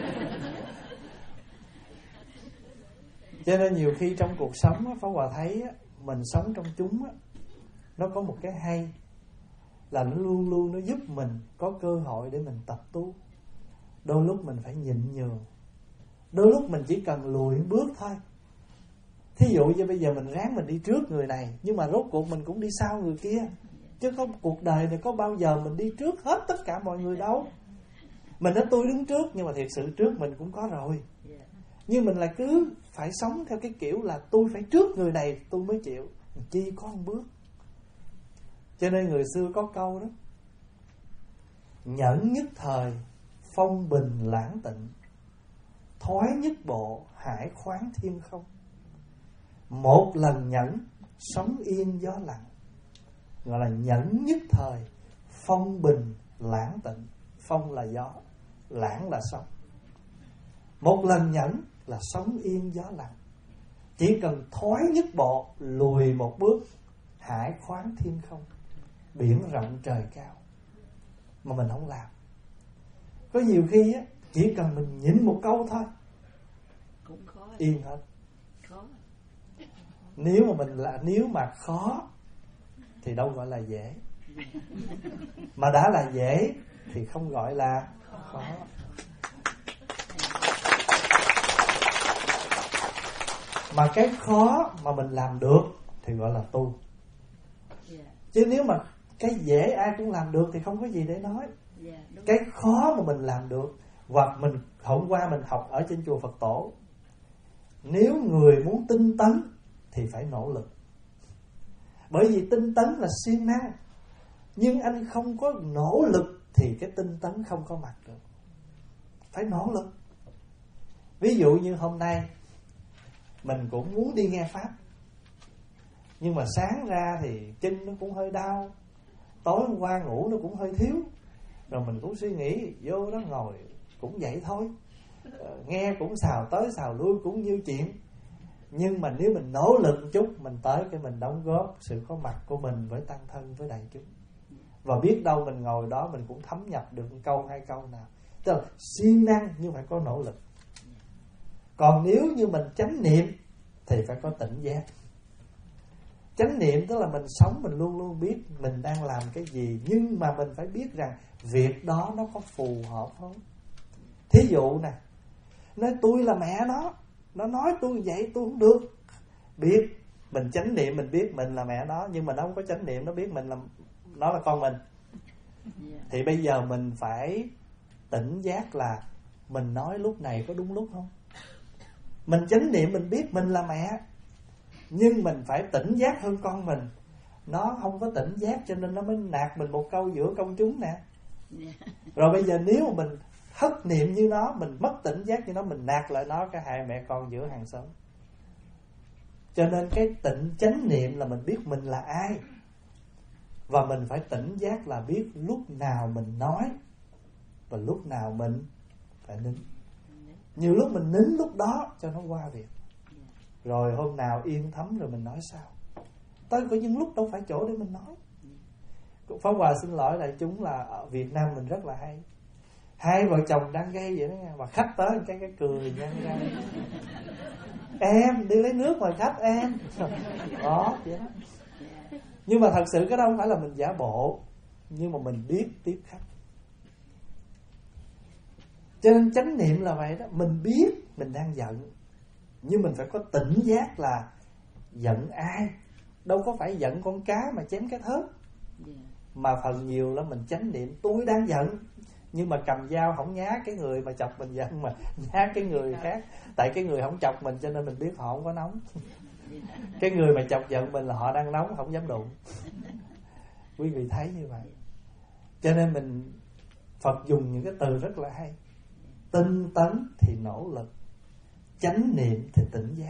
Cho nên nhiều khi trong cuộc sống Pháp Hòa thấy mình sống trong chúng, nó có một cái hay là nó luôn luôn nó giúp mình có cơ hội để mình tập tu. Đôi lúc mình phải nhịn nhường, đôi lúc mình chỉ cần lùi bước thôi. Thí dụ như bây giờ mình ráng mình đi trước người này, nhưng mà rốt cuộc mình cũng đi sau người kia. Chứ có cuộc đời này có bao giờ mình đi trước hết tất cả mọi người đâu. Mình nói tôi đứng trước, nhưng mà thiệt sự trước mình cũng có rồi. Nhưng mình lại cứ phải sống theo cái kiểu là tôi phải trước người này tôi mới chịu. Chi có một bước. Cho nên người xưa có câu đó: nhẫn nhất thời, phong bình lãng tịnh, thoái nhất bộ, hải khoáng thiên không. Một lần nhẫn, sống yên gió lặng. Gọi là nhẫn nhất thời, phong bình lãng tịnh. Phong là gió, lãng là sóng. Một lần nhẫn là sống yên gió lặng. Chỉ cần thoái nhất bộ, lùi một bước, hải khoáng thiên không, biển rộng trời cao. Mà mình không làm. Có nhiều khi á, chỉ cần mình nhịn một câu thôi cũng khó, yên hết. Khó. Nếu mà mình là nếu mà khó thì đâu gọi là dễ. Mà đã là dễ thì không gọi là khó. Mà cái khó mà mình làm được thì gọi là tu. Chứ nếu mà cái dễ ai cũng làm được thì không có gì để nói. Cái khó mà mình làm được, hoặc mình hôm qua mình học ở trên chùa Phật Tổ, nếu người muốn tinh tấn thì phải nỗ lực. Bởi vì tinh tấn là siêng năng, nhưng anh không có nỗ lực thì cái tinh tấn không có mặt được. Phải nỗ lực. Ví dụ như hôm nay mình cũng muốn đi nghe Pháp, nhưng mà sáng ra thì chân nó cũng hơi đau, tối hôm qua ngủ nó cũng hơi thiếu. Rồi mình cũng suy nghĩ vô đó ngồi cũng vậy thôi, nghe cũng xào tới xào lui cũng như chuyện. Nhưng mà nếu mình nỗ lực một chút, mình tới cái mình đóng góp sự có mặt của mình với tăng thân, với đại chúng. Và biết đâu mình ngồi đó mình cũng thấm nhập được một câu hai câu nào. Tức là siêng năng nhưng phải có nỗ lực. Còn nếu như mình chánh niệm thì phải có tỉnh giác. Chánh niệm tức là mình sống mình luôn luôn biết mình đang làm cái gì, nhưng mà mình phải biết rằng việc đó nó có phù hợp không. Thí dụ nè, nói tôi là mẹ nó, nó nói tôi vậy tôi không được. Biết, mình chánh niệm mình biết mình là mẹ nó, nhưng mà nó không có chánh niệm, nó biết mình là nó là con mình. Thì bây giờ mình phải tỉnh giác là mình nói lúc này có đúng lúc không. Mình chánh niệm mình biết mình là mẹ, nhưng mình phải tỉnh giác hơn con mình. Nó không có tỉnh giác cho nên nó mới nạt mình một câu giữa công chúng nè. Rồi bây giờ nếu mà mình thất niệm như nó, mình mất tỉnh giác như nó, mình nạt lại nó, cái hai mẹ con giữa hàng xóm. Cho nên cái tịnh chánh niệm là mình biết mình là ai. Và mình phải tỉnh giác là biết lúc nào mình nói và lúc nào mình phải nín. Nhiều lúc mình nín lúc đó cho nó qua việc, rồi hôm nào yên thấm rồi mình nói sao. Tới có những lúc đâu phải chỗ để mình nói. Pháp Hòa xin lỗi đại chúng là ở Việt Nam mình rất là hay. Hai vợ chồng đang gây vậy đó nha, mà khách tới cái cái cười nha ra. Em đi lấy nước mời khách em. Đó vậy đó. Nhưng mà thật sự cái đó không phải là mình giả bộ, nhưng mà mình biết tiếp khách. Cho nên chánh niệm là vậy đó. Mình biết mình đang giận, nhưng mình phải có tỉnh giác là giận ai. Đâu có phải giận con cá mà chém cái thớt. Mà phần nhiều là mình chánh niệm tôi đang giận, nhưng mà cầm dao không nhá cái người mà chọc mình giận, mà nhá cái người khác. Tại cái người không chọc mình cho nên mình biết họ không có nóng. Cái người mà chọc giận mình là họ đang nóng, không dám đụng. Quý vị thấy như vậy. Cho nên mình Phật dùng những cái từ rất là hay. Tinh tấn thì nỗ lực, chánh niệm thì tỉnh giác.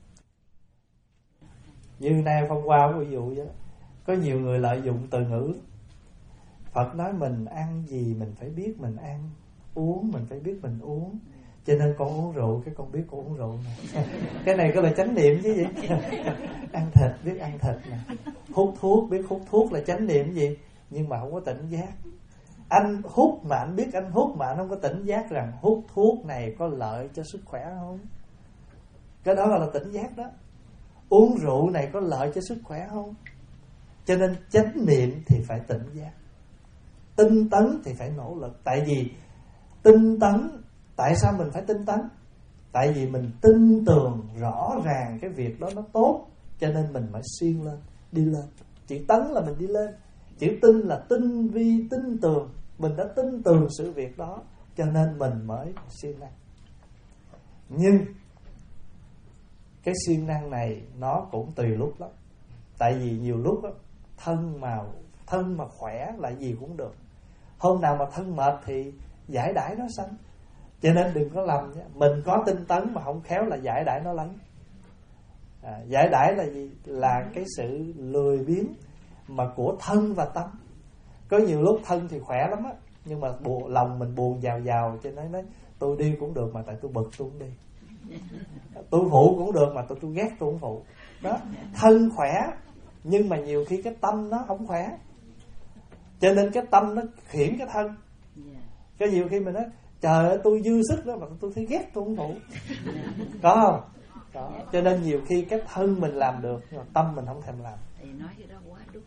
Như nay Phong Hoa ví dụ vậy đó. Có nhiều người lợi dụng từ ngữ. Phật nói mình ăn gì mình phải biết mình ăn, uống mình phải biết mình uống. Cho nên con uống rượu, cái con biết con uống rượu nè. Cái này có là chánh niệm chứ gì. Ăn thịt biết ăn thịt nè. Hút thuốc biết hút thuốc là chánh niệm gì. Nhưng mà không có tỉnh giác. Anh hút mà anh biết anh hút mà anh không có tỉnh giác rằng hút thuốc này có lợi cho sức khỏe không. Cái đó là tỉnh giác đó. Uống rượu này có lợi cho sức khỏe không. Cho nên chánh niệm thì phải tỉnh giác, tinh tấn thì phải nỗ lực. Tại vì tinh tấn, tại sao mình phải tinh tấn? Tại vì mình tin tưởng rõ ràng cái việc đó nó tốt, cho nên mình mới siêng lên, đi lên. Chữ tấn là mình đi lên, chữ tin là tinh vi, tin tưởng. Mình đã tin tưởng sự việc đó, cho nên mình mới siêng năng. Nhưng cái siêng năng này nó cũng tùy lúc lắm. Tại vì nhiều lúc đó, thân mà thân mà khỏe là gì cũng được. Hôm nào mà thân mệt thì giải đãi nó sanh. Cho nên đừng có lầm nhé. Mình có tinh tấn mà không khéo là giải đãi nó lấy. à, Giải đãi là gì? Là cái sự lười biếng mà của thân và tâm. Có nhiều lúc thân thì khỏe lắm á, nhưng mà buồn, lòng mình buồn giàu giàu. Cho nên nói tôi đi cũng được mà tại tôi bực tôi không đi. Tôi phụ cũng được mà tôi, tôi ghét tôi không phụ. Đó, thân khỏe nhưng mà nhiều khi cái tâm nó không khỏe, cho nên cái tâm nó khiển cái thân. Cái nhiều khi mình nói trời ơi tôi dư sức đó mà tôi thấy ghét tôi không phụ. Có không? Có. Cho nên nhiều khi cái thân mình làm được nhưng mà tâm mình không thèm làm. Thì nói cái đó quá đúng.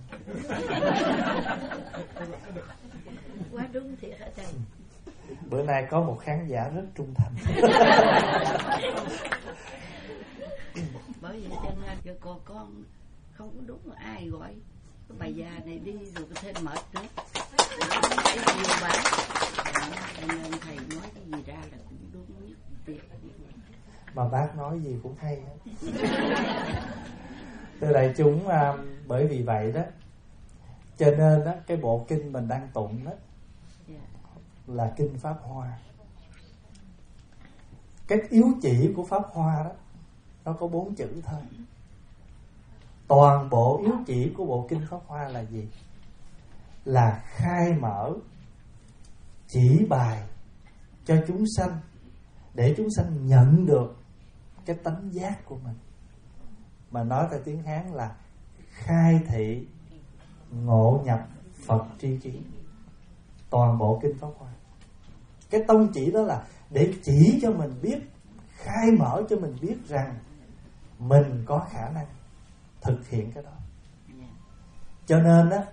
Quá đúng thiệt hả thầy? Bữa nay có một khán giả rất trung thành. Bởi vì cho nên cho cô con không có đúng là ai gọi cái bà già này đi rồi thêm mệt nữa. Cái nhiều bán. Cho nên thầy nói cái gì ra là cũng đúng nhất việc. Mà bác nói gì cũng hay hết. Thưa đại chúng, bởi vì vậy đó, cho nên đó, cái bộ kinh mình đang tụng đó là kinh Pháp Hoa. Cái yếu chỉ của Pháp Hoa đó nó có bốn chữ thôi. Toàn bộ yếu chỉ của bộ kinh Pháp Hoa là gì? Là khai mở, chỉ bài cho chúng sanh, để chúng sanh nhận được cái tánh giác của mình. Mà nói theo tiếng Hán là khai thị ngộ nhập Phật tri kiến. Toàn bộ kinh Pháp Hoa. Cái tông chỉ đó là để chỉ cho mình biết, khai mở cho mình biết rằng mình có khả năng thực hiện cái đó. Cho nên á,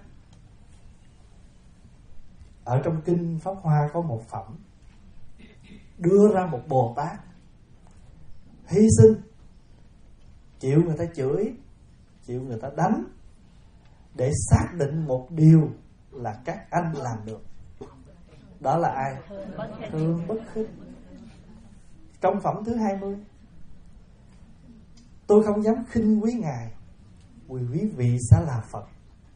ở trong kinh Pháp Hoa có một phẩm đưa ra một Bồ Tát hy sinh, chịu người ta chửi, chịu người ta đánh, để xác định một điều là các anh làm được. Đó là ai? Thương bất khích. Trong phẩm thứ hai mươi, tôi không dám khinh quý Ngài vì quý vị sẽ là Phật.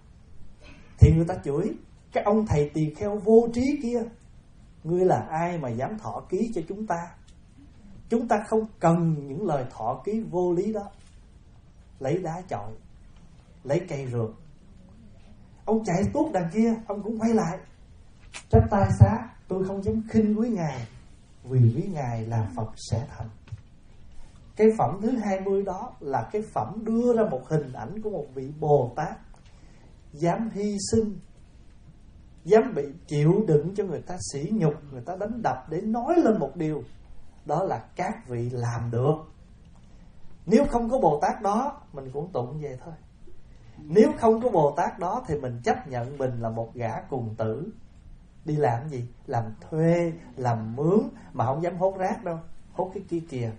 Thì người ta chửi, cái ông thầy tỳ kheo vô trí kia, ngươi là ai mà dám thọ ký cho chúng ta? Chúng ta không cần những lời thọ ký vô lý đó. Lấy đá chọi, lấy cây rượt. Ông chạy tuốt đằng kia, ông cũng quay lại, chắp tay xá, tôi không dám khinh quý Ngài vì quý Ngài là Phật sẽ thành. Cái phẩm thứ hai mươi đó là cái phẩm đưa ra một hình ảnh của một vị Bồ Tát dám hy sinh, dám bị chịu đựng cho người ta sỉ nhục, người ta đánh đập để nói lên một điều, đó là các vị làm được. Nếu không có Bồ Tát đó, mình cũng tụng về thôi. Nếu không có Bồ Tát đó thì mình chấp nhận mình là một gã cùng tử, đi làm gì? Làm thuê, làm mướn, mà không dám hốt rác đâu, hốt cái kia kìa.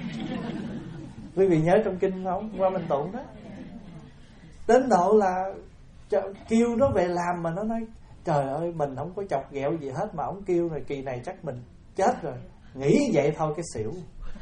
Quý vị nhớ trong kinh không? Qua mình tụng đó, đến độ là kêu nó về làm mà nó nói trời ơi, mình không có chọc ghẹo gì hết mà ông kêu này, kỳ này chắc mình chết rồi. Nghĩ vậy thôi cái xỉu.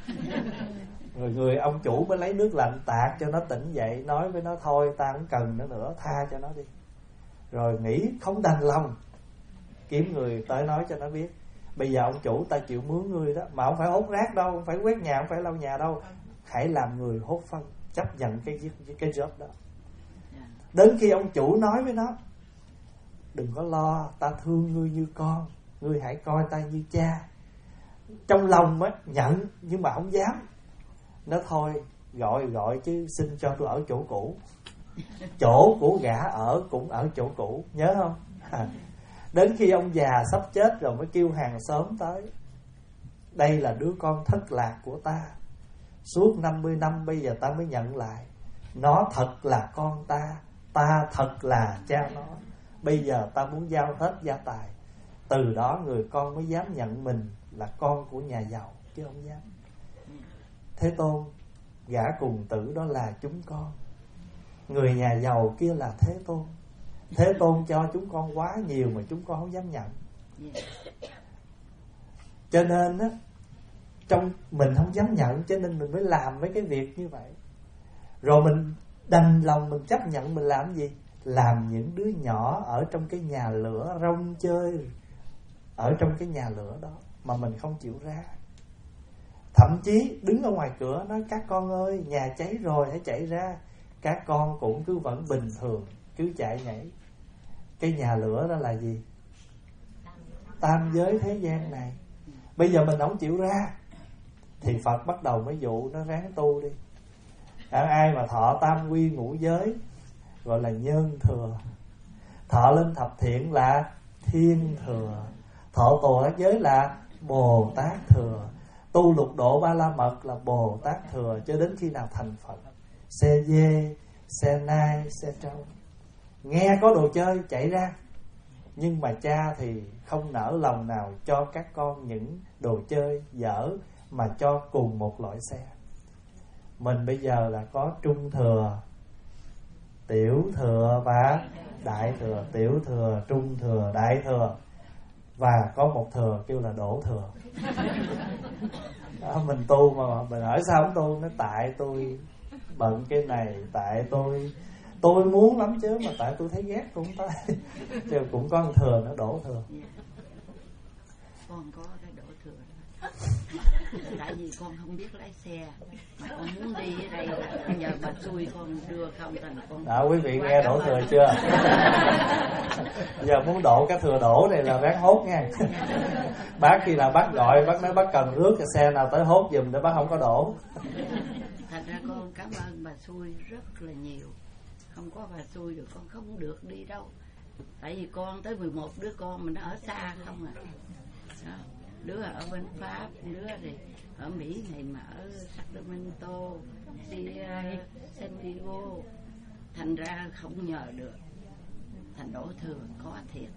Rồi người ông chủ mới lấy nước lạnh tạt cho nó tỉnh dậy, nói với nó thôi ta không cần nữa nữa, tha cho nó đi. Rồi nghĩ không đành lòng, kiếm người tới nói cho nó biết, bây giờ ông chủ ta chịu mướn ngươi đó, mà không phải hốt rác đâu, không phải quét nhà, không phải lau nhà đâu, hãy làm người hốt phân, chấp nhận cái cái job đó. Đến khi ông chủ nói với nó, đừng có lo, ta thương ngươi như con, ngươi hãy coi ta như cha. Trong lòng á nhận nhưng mà không dám. Nó thôi gọi gọi chứ xin cho tôi ở chỗ cũ. Chỗ của gã ở cũng ở chỗ cũ, nhớ không? À, đến khi ông già sắp chết rồi mới kêu hàng xóm tới, đây là đứa con thất lạc của ta, suốt năm mươi năm bây giờ ta mới nhận lại. Nó thật là con ta, ta thật là cha nó. Bây giờ ta muốn giao hết gia tài. Từ đó người con mới dám nhận mình là con của nhà giàu, chứ không dám. Thế Tôn, gã cùng tử đó là chúng con, người nhà giàu kia là Thế Tôn. Thế Tôn cho chúng con quá nhiều mà chúng con không dám nhận. Cho nên á, trong mình không dám nhận, cho nên mình mới làm mấy cái việc như vậy. Rồi mình đành lòng mình chấp nhận, mình làm gì? Làm những đứa nhỏ ở trong cái nhà lửa rong chơi ở trong cái nhà lửa đó mà mình không chịu ra. Thậm chí đứng ở ngoài cửa nói các con ơi, nhà cháy rồi hãy chạy ra. Các con cũng cứ vẫn bình thường, cứ chạy nhảy. Cái nhà lửa đó là gì? Tam giới thế gian này. Bây giờ mình không chịu ra thì Phật bắt đầu mới dụ nó ráng tu đi. À, ai mà thọ tam quy ngũ giới gọi là nhân thừa, thọ lên thập thiện là thiên thừa, thọ tồ tác giới là Bồ Tát thừa, tu lục độ ba la mật là Bồ Tát thừa, cho đến khi nào thành Phật. Xe dê, xe nai, xe trâu. Nghe có đồ chơi chạy ra, nhưng mà cha thì không nỡ lòng nào cho các con những đồ chơi dở mà cho cùng một loại xe. Mình bây giờ là có trung thừa, tiểu thừa và đại thừa. Tiểu thừa, trung thừa, đại thừa, và có một thừa kêu là đổ thừa. Đó, mình tu mà mình hỏi sao không tu? Nó tại tôi bận cái này, tại tôi tôi muốn lắm chứ mà tại tôi thấy ghét cũng tới. Chứ cũng có một thừa nó đổ thừa. Con có cái đổ thừa đó. Tại vì con không biết lái xe mà con muốn đi ở đây là nhờ bà xui con đưa không thành con. Đó, quý vị nghe đổ thừa chưa? Giờ muốn độ cái thừa đổ này là ráng hốt nha. Bác khi nào bác gọi, bác nói bác cần rước cái xe nào tới hốt giùm để bác không có đổ. Thật ra con cảm ơn bà xui rất là nhiều. Không có bà xui rồi con không được đi đâu. Tại vì con tới mười một đứa con mình nó ở xa không à. Đó. đứa ở bên Pháp, đứa thì ở Mỹ này mà ở Sacramento, đi San Diego, thành ra không nhờ được, thành đổ thừa có thiệt.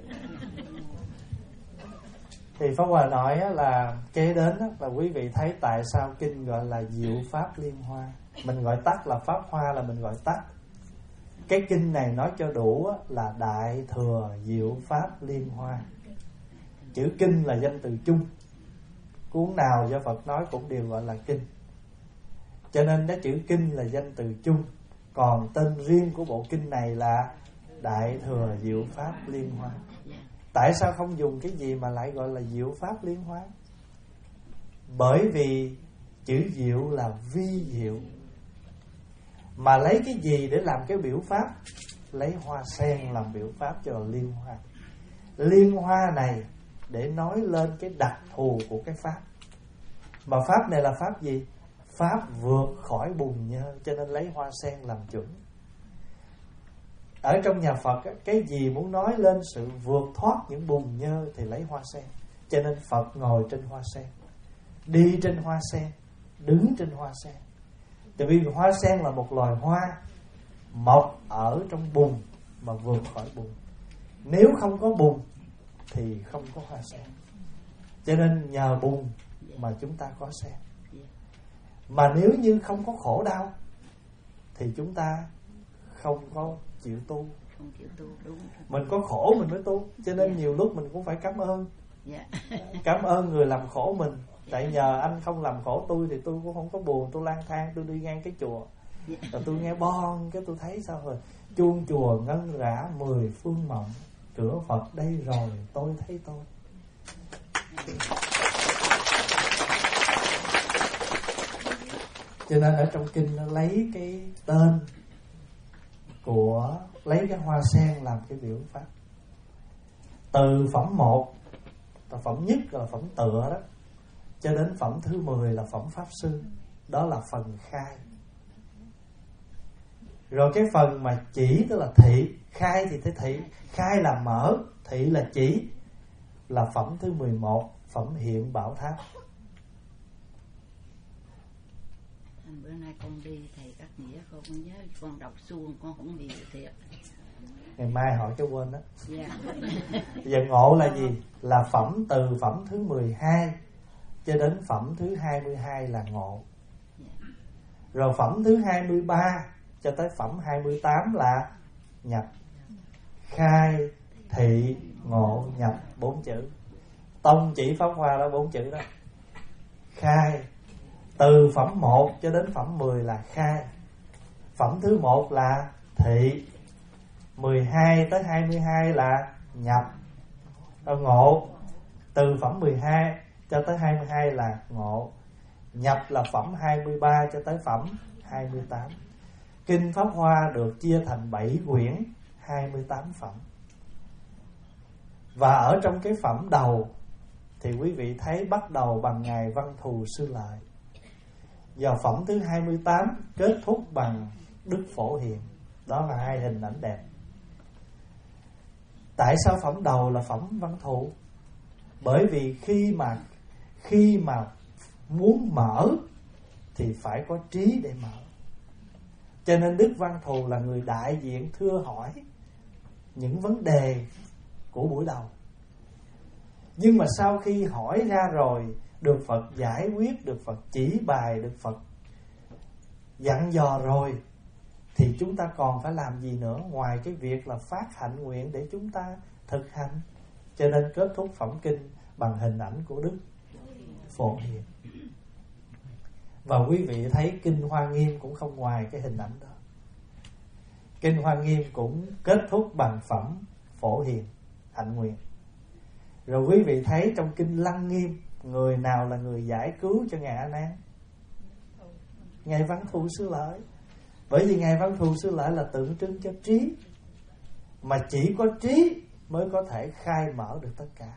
Thì Pháp Hòa nói là kế đến là quý vị thấy tại sao kinh gọi là Diệu Pháp Liên Hoa. Mình gọi tắt là Pháp Hoa, là mình gọi tắt. Cái kinh này nói cho đủ là Đại Thừa Diệu Pháp Liên Hoa. Chữ kinh là danh từ chung, cuốn nào do Phật nói cũng đều gọi là kinh. Cho nên cái chữ kinh là danh từ chung, còn tên riêng của bộ kinh này là Đại Thừa Diệu Pháp Liên Hoa. Tại sao không dùng cái gì mà lại gọi là Diệu Pháp Liên Hoa? Bởi vì chữ diệu là vi diệu. Mà lấy cái gì để làm cái biểu pháp? Lấy hoa sen làm biểu pháp cho là liên hoa. Liên hoa này để nói lên cái đặc thù của cái pháp. Mà pháp này là pháp gì? Pháp vượt khỏi bùn nhơ, cho nên lấy hoa sen làm chuẩn. Ở trong nhà Phật, cái gì muốn nói lên sự vượt thoát những bùn nhơ thì lấy hoa sen. Cho nên Phật ngồi trên hoa sen, đi trên hoa sen, đứng trên hoa sen. Tại vì hoa sen là một loài hoa mọc ở trong bùn mà vượt khỏi bùn. Nếu không có bùn thì không có hoa sen. Cho nên nhờ bùn mà chúng ta có sen. Mà nếu như không có khổ đau thì chúng ta không có chịu tu. Không chịu tu, đúng. Mình có khổ mình mới tu. Cho nên nhiều lúc mình cũng phải cảm ơn. Cảm ơn người làm khổ mình. Tại nhờ anh không làm khổ tôi thì tôi cũng không có buồn. Tôi lang thang, tôi đi ngang cái chùa, rồi tôi nghe bon, cái tôi thấy sao rồi chuông chùa ngân rã mười phương mộng, cửa Phật đây rồi tôi thấy tôi. Cho nên ở trong kinh nó lấy cái tên của, lấy cái hoa sen làm cái biểu pháp. Từ phẩm một là phẩm nhất là phẩm tựa đó, cho đến phẩm thứ mười là phẩm pháp sư. Đó là phần khai. Rồi cái phần mà chỉ tức là thị. Khai thì thấy thị, khai là mở, thị là chỉ, là phẩm thứ mười một, phẩm hiện bảo tháp. Bữa nay con đi thầy các nghĩa con nhớ con đọc suông con không bị thiệt. Ngày mai hỏi cho quên đó. Yeah. Giờ ngộ là gì? Là phẩm từ phẩm thứ mười hai cho đến phẩm thứ hai mươi hai là ngộ. Rồi phẩm thứ hai mươi ba cho tới phẩm hai mươi tám là nhập. Khai, thị, ngộ, nhập, bốn chữ. Tông chỉ Pháp Hoa đó, bốn chữ đó. Khai. Từ phẩm một cho đến phẩm mười là khai. Phẩm thứ một là thị. mười hai tới hai mươi hai là nhập. Rồi ngộ. Từ phẩm mười hai cho tới hai mươi hai là ngộ. Nhập là phẩm hai mươi ba cho tới phẩm hai mươi tám. Kinh Pháp Hoa được chia thành bảy quyển, hai mươi tám phẩm. Và ở trong cái phẩm đầu thì quý vị thấy bắt đầu bằng Ngài Văn Thù Sư Lợi. Vào phẩm thứ hai mươi tám kết thúc bằng Đức Phổ Hiền. Đó là hai hình ảnh đẹp. Tại sao phẩm đầu là phẩm Văn Thù? Bởi vì khi mà Khi mà muốn mở thì phải có trí để mở. Cho nên Đức Văn Thù là người đại diện thưa hỏi những vấn đề của buổi đầu. Nhưng mà sau khi hỏi ra rồi, được Phật giải quyết, được Phật chỉ bài, được Phật dặn dò rồi, thì chúng ta còn phải làm gì nữa ngoài cái việc là phát hạnh nguyện để chúng ta thực hành. Cho nên kết thúc phẩm kinh bằng hình ảnh của Đức Phổ Hiền. Và quý vị thấy Kinh Hoa Nghiêm cũng không ngoài cái hình ảnh đó. Kinh Hoa Nghiêm cũng kết thúc bằng phẩm Phổ Hiền, hạnh nguyện. Rồi quý vị thấy trong Kinh Lăng Nghiêm, người nào là người giải cứu cho Ngài A Nan? Ngài Văn Thù Sư Lợi. Bởi vì Ngài Văn Thù Sư Lợi là tượng trưng cho trí. Mà chỉ có trí mới có thể khai mở được tất cả.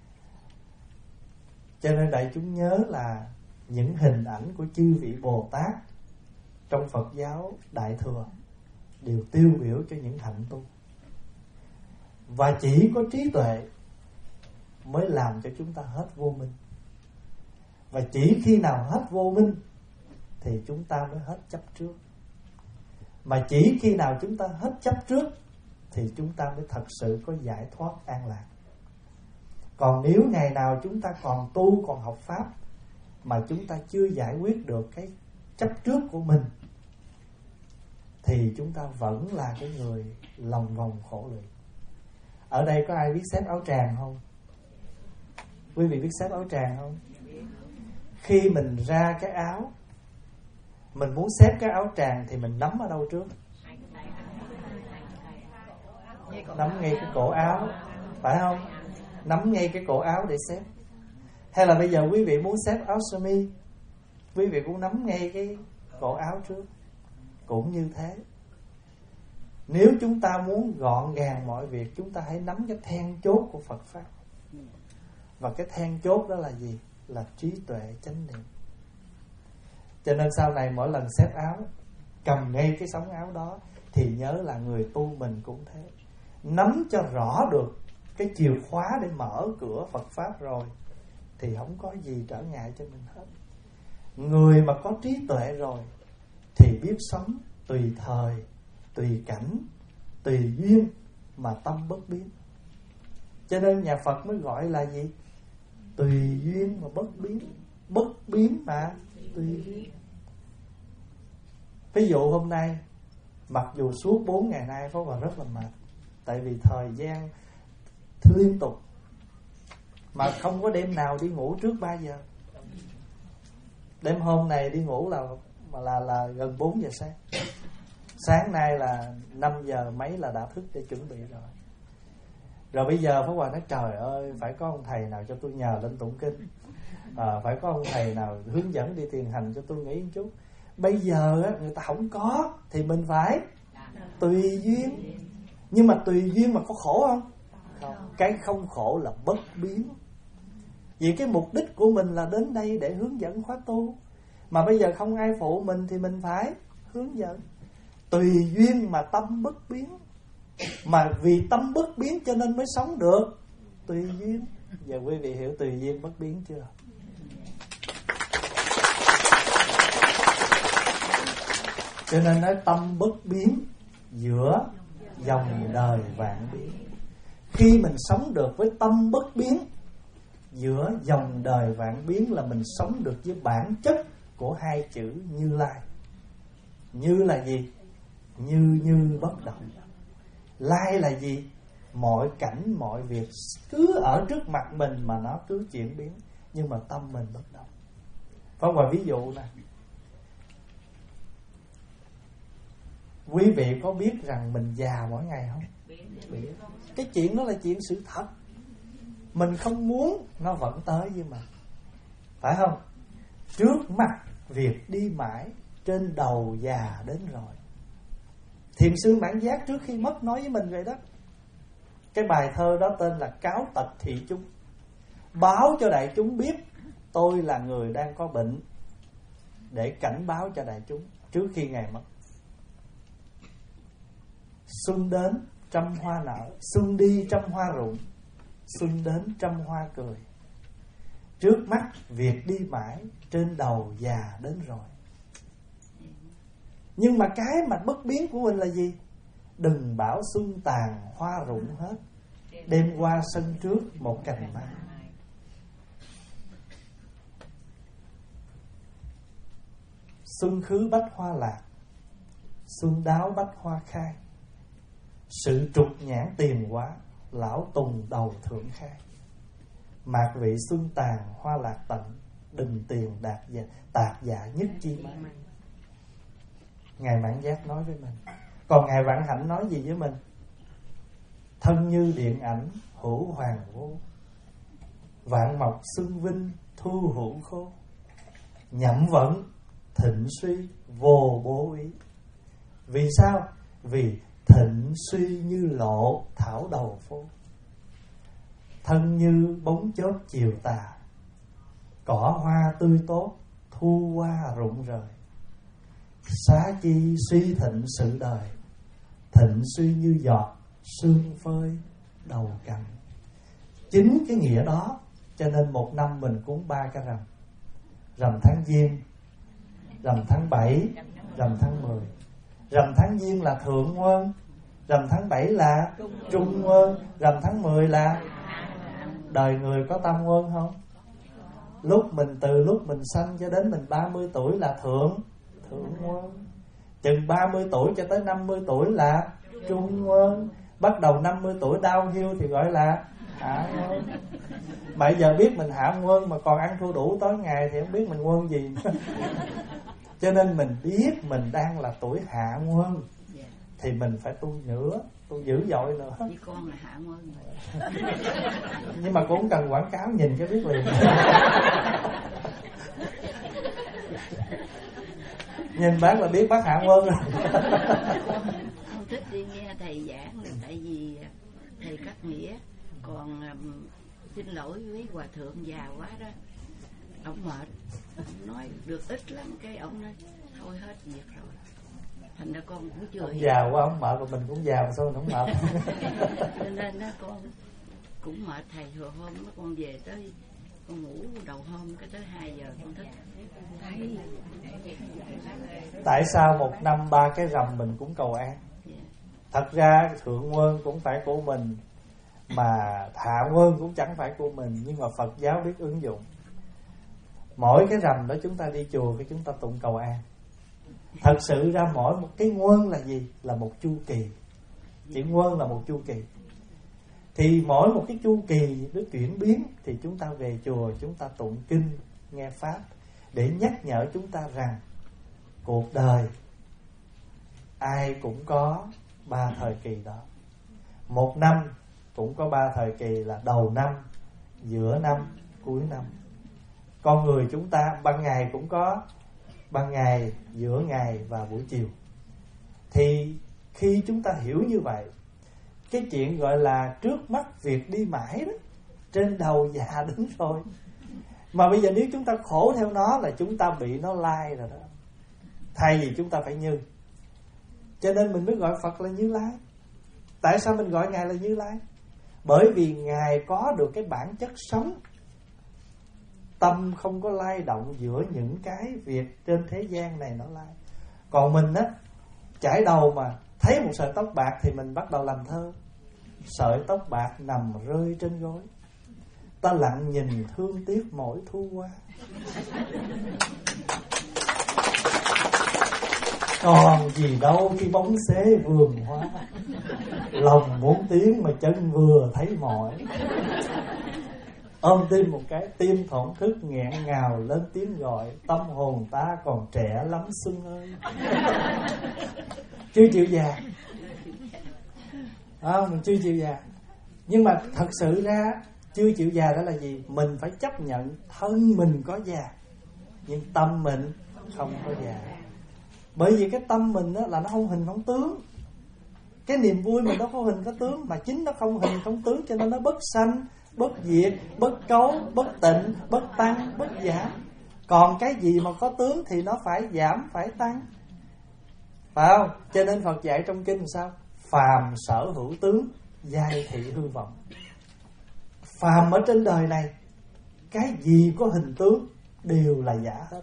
Cho nên đại chúng nhớ là những hình ảnh của chư vị Bồ Tát trong Phật giáo Đại Thừa đều tiêu biểu cho những hạnh tu. Và chỉ có trí tuệ mới làm cho chúng ta hết vô minh. Và chỉ khi nào hết vô minh thì chúng ta mới hết chấp trước. Mà chỉ khi nào chúng ta hết chấp trước thì chúng ta mới thật sự có giải thoát an lạc. Còn nếu ngày nào chúng ta còn tu, còn học Pháp mà chúng ta chưa giải quyết được cái chấp trước của mình thì chúng ta vẫn là cái người lòng vòng khổ lụy. Ở đây có ai biết xếp áo tràng không? Quý vị biết xếp áo tràng không? Khi mình ra cái áo, mình muốn xếp cái áo tràng thì mình nắm ở đâu trước? Nắm ngay cái cổ áo, phải không? Nắm ngay cái cổ áo để xếp. Hay là bây giờ quý vị muốn xếp áo sơ mi, quý vị cũng nắm ngay cái cổ áo trước. Cũng như thế, nếu chúng ta muốn gọn gàng mọi việc, chúng ta hãy nắm cái then chốt của Phật Pháp. Và cái then chốt đó là gì? Là trí tuệ chánh niệm. Cho nên sau này mỗi lần xếp áo, cầm ngay cái sống áo đó thì nhớ là người tu mình cũng thế. Nắm cho rõ được cái chìa khóa để mở cửa Phật Pháp rồi thì không có gì trở ngại cho mình hết. Người mà có trí tuệ rồi thì biết sống tùy thời, tùy cảnh, tùy duyên mà tâm bất biến. Cho nên nhà Phật mới gọi là gì? Tùy duyên mà bất biến. Bất biến mà tùy duyên. Ví dụ hôm nay, mặc dù suốt bốn ngày nay Pháp Hòa rất là mệt, tại vì thời gian liên tục, mà không có đêm nào đi ngủ trước ba giờ. Đêm hôm này đi ngủ là mà là là gần bốn giờ sáng. Sáng nay là năm giờ mấy là đã thức để chuẩn bị rồi. Rồi bây giờ Pháp Hòa nói trời ơi, phải có ông thầy nào cho tôi nhờ lên tụng kinh, à, phải có ông thầy nào hướng dẫn đi thiền hành cho tôi nghĩ một chút. Bây giờ á, người ta không có thì mình phải tùy duyên. Nhưng mà tùy duyên mà có khổ không? Không. Cái không khổ là bất biến. Vì cái mục đích của mình là đến đây để hướng dẫn khóa tu, mà bây giờ không ai phụ mình thì mình phải hướng dẫn. Tùy duyên mà tâm bất biến. Mà vì tâm bất biến cho nên mới sống được tùy duyên. Giờ quý vị hiểu tùy duyên bất biến chưa? Cho nên nói tâm bất biến giữa dòng đời vạn biến. Khi mình sống được với tâm bất biến giữa dòng đời vạn biến là mình sống được với bản chất của hai chữ Như Lai. Như là gì? Như như bất động. Lai là gì? Mọi cảnh, mọi việc cứ ở trước mặt mình mà nó cứ chuyển biến, nhưng mà tâm mình bất động. Pháp Hòa ví dụ nè, quý vị có biết rằng mình già mỗi ngày không? Biết. Cái chuyện đó là chuyện sự thật. Mình không muốn nó vẫn tới với mình, phải không? Trước mặt việc đi mãi, trên đầu già đến rồi. Thiền sư Mãn Giác trước khi mất nói với mình vậy đó. Cái bài thơ đó tên là Cáo Tật Thị Chúng. Báo cho đại chúng biết tôi là người đang có bệnh, để cảnh báo cho đại chúng trước khi Ngài mất. Xuân đến trăm hoa nở, xuân đi trăm hoa rụng, xuân đến trăm hoa cười. Trước mắt việc đi mãi, trên đầu già đến rồi. Nhưng mà cái mà bất biến của mình là gì? Đừng bảo xuân tàn hoa rụng hết, đêm qua sân trước một cành mai. Xuân khứ bách hoa lạc, xuân đáo bách hoa khai. Sự trục nhãn tiền quá, lão tùng đầu thượng khai. Mạc vị xuân tàn hoa lạc tận, đừng tiền đạt dạ, tạc dạ nhất chi mai. Ngài Mãn Giác nói với mình. Còn Ngài Vạn Hạnh nói gì với mình? Thân như điện ảnh hữu hoàng vô, vạn mộc xuân vinh thu hữu khô. Nhậm vận thịnh suy vô bố ý. Vì sao? Vì thịnh suy như lộ thảo đầu phố. Thân như bóng chớp chiều tà, cỏ hoa tươi tốt thu hoa rụng rời. Xá chi suy thịnh sự đời, thịnh suy như giọt sương phơi đầu cành. Chính cái nghĩa đó cho nên một năm mình cúng ba cái rằm. Rằm tháng Giêng, rằm tháng bảy, rằm tháng mười. Rằm tháng Giêng là Thượng Nguyên, rằm tháng bảy là Trung Nguyên, rằm tháng mười là đời người có tam nguyên không? Lúc mình từ lúc mình sanh cho đến mình ba mươi tuổi là Thượng Thượng Nguyên. Chừng ba mươi tuổi cho tới năm mươi tuổi là Trung Nguyên. Bắt đầu năm mươi tuổi đau hiu thì gọi là Hạ Nguyên. Mà bây giờ biết mình Hạ Nguyên mà còn ăn thua đủ tối ngày thì không biết mình Nguyên gì nữa. Cho nên mình biết mình đang là tuổi Hạ Nguyên thì mình phải tu nữa, tu dữ dội nữa. Với con là Hạ Nguyên. Nhưng mà cũng không cần quảng cáo, nhìn cái biết liền. Nhìn bác là biết bác Hạ Nguyên rồi. Không thích đi nghe thầy giảng là tại vì thầy cắt nghĩa. Còn um, xin lỗi với hòa thượng già quá đó, ông mệt, ông nói được ít lắm, cái ông nói thôi hết việc rồi. Thành ra con cũng chưa ông hiểu. già quá, ông mệt, mà mình cũng già mà sao mình không mệt. Cho nên đó con cũng mệt thầy. Hồi hôm đó con về tới, con ngủ đầu hôm cái tới hai giờ con thức thấy. Tại sao một năm ba cái rằm mình cũng cầu an? Yeah. Thật ra Thượng Nguyên cũng phải của mình, mà Hạ Nguyên cũng chẳng phải của mình, nhưng mà Phật giáo biết ứng dụng. Mỗi cái rằm đó chúng ta đi chùa cái chúng ta tụng cầu an. Thật sự ra mỗi một cái nguyên là gì? Là một chu kỳ. Chữ nguyên là một chu kỳ. Thì mỗi một cái chu kỳ nó chuyển biến thì chúng ta về chùa, chúng ta tụng kinh, nghe pháp để nhắc nhở chúng ta rằng cuộc đời ai cũng có ba thời kỳ đó. Một năm cũng có ba thời kỳ là đầu năm, giữa năm, cuối năm. Con người chúng ta ban ngày cũng có ban ngày, giữa ngày và buổi chiều. Thì khi chúng ta hiểu như vậy, cái chuyện gọi là trước mắt việc đi mãi đó, trên đầu già đến rồi. Mà bây giờ nếu chúng ta khổ theo nó là chúng ta bị nó lai rồi đó. Thay vì chúng ta phải Như. Cho nên mình mới gọi Phật là Như Lai. Tại sao mình gọi Ngài là Như Lai? Bởi vì Ngài có được cái bản chất sống, tâm không có lay động giữa những cái việc trên thế gian này nó lay. Còn mình á, chải đầu mà thấy một sợi tóc bạc thì mình bắt đầu làm thơ. Sợi tóc bạc nằm rơi trên gối, ta lặng nhìn thương tiếc mỗi thu qua. Còn gì đâu khi bóng xế vườn hoa, lòng muốn tiếng mà chân vừa thấy mỏi. Ôm tim một cái, tim thổn thức nghẹn ngào lên tiếng gọi, tâm hồn ta còn trẻ lắm Xuân ơi. Chưa chịu già à, mình chưa chịu già. Nhưng mà thật sự ra chưa chịu già đó là gì? Mình phải chấp nhận thân mình có già, nhưng tâm mình không có già. Bởi vì cái tâm mình đó là nó không hình không tướng. Cái niềm vui mình nó có hình có tướng, mà chính nó không hình không tướng, cho nên nó bất sanh, bất diệt, bất cấu, bất tịnh, bất tăng, bất giảm. Còn cái gì mà có tướng thì nó phải giảm, phải tăng, phải không? Cho nên Phật dạy trong kinh sao? Phàm sở hữu tướng, giai thị hư vọng. Phàm ở trên đời này, cái gì có hình tướng đều là giả hết.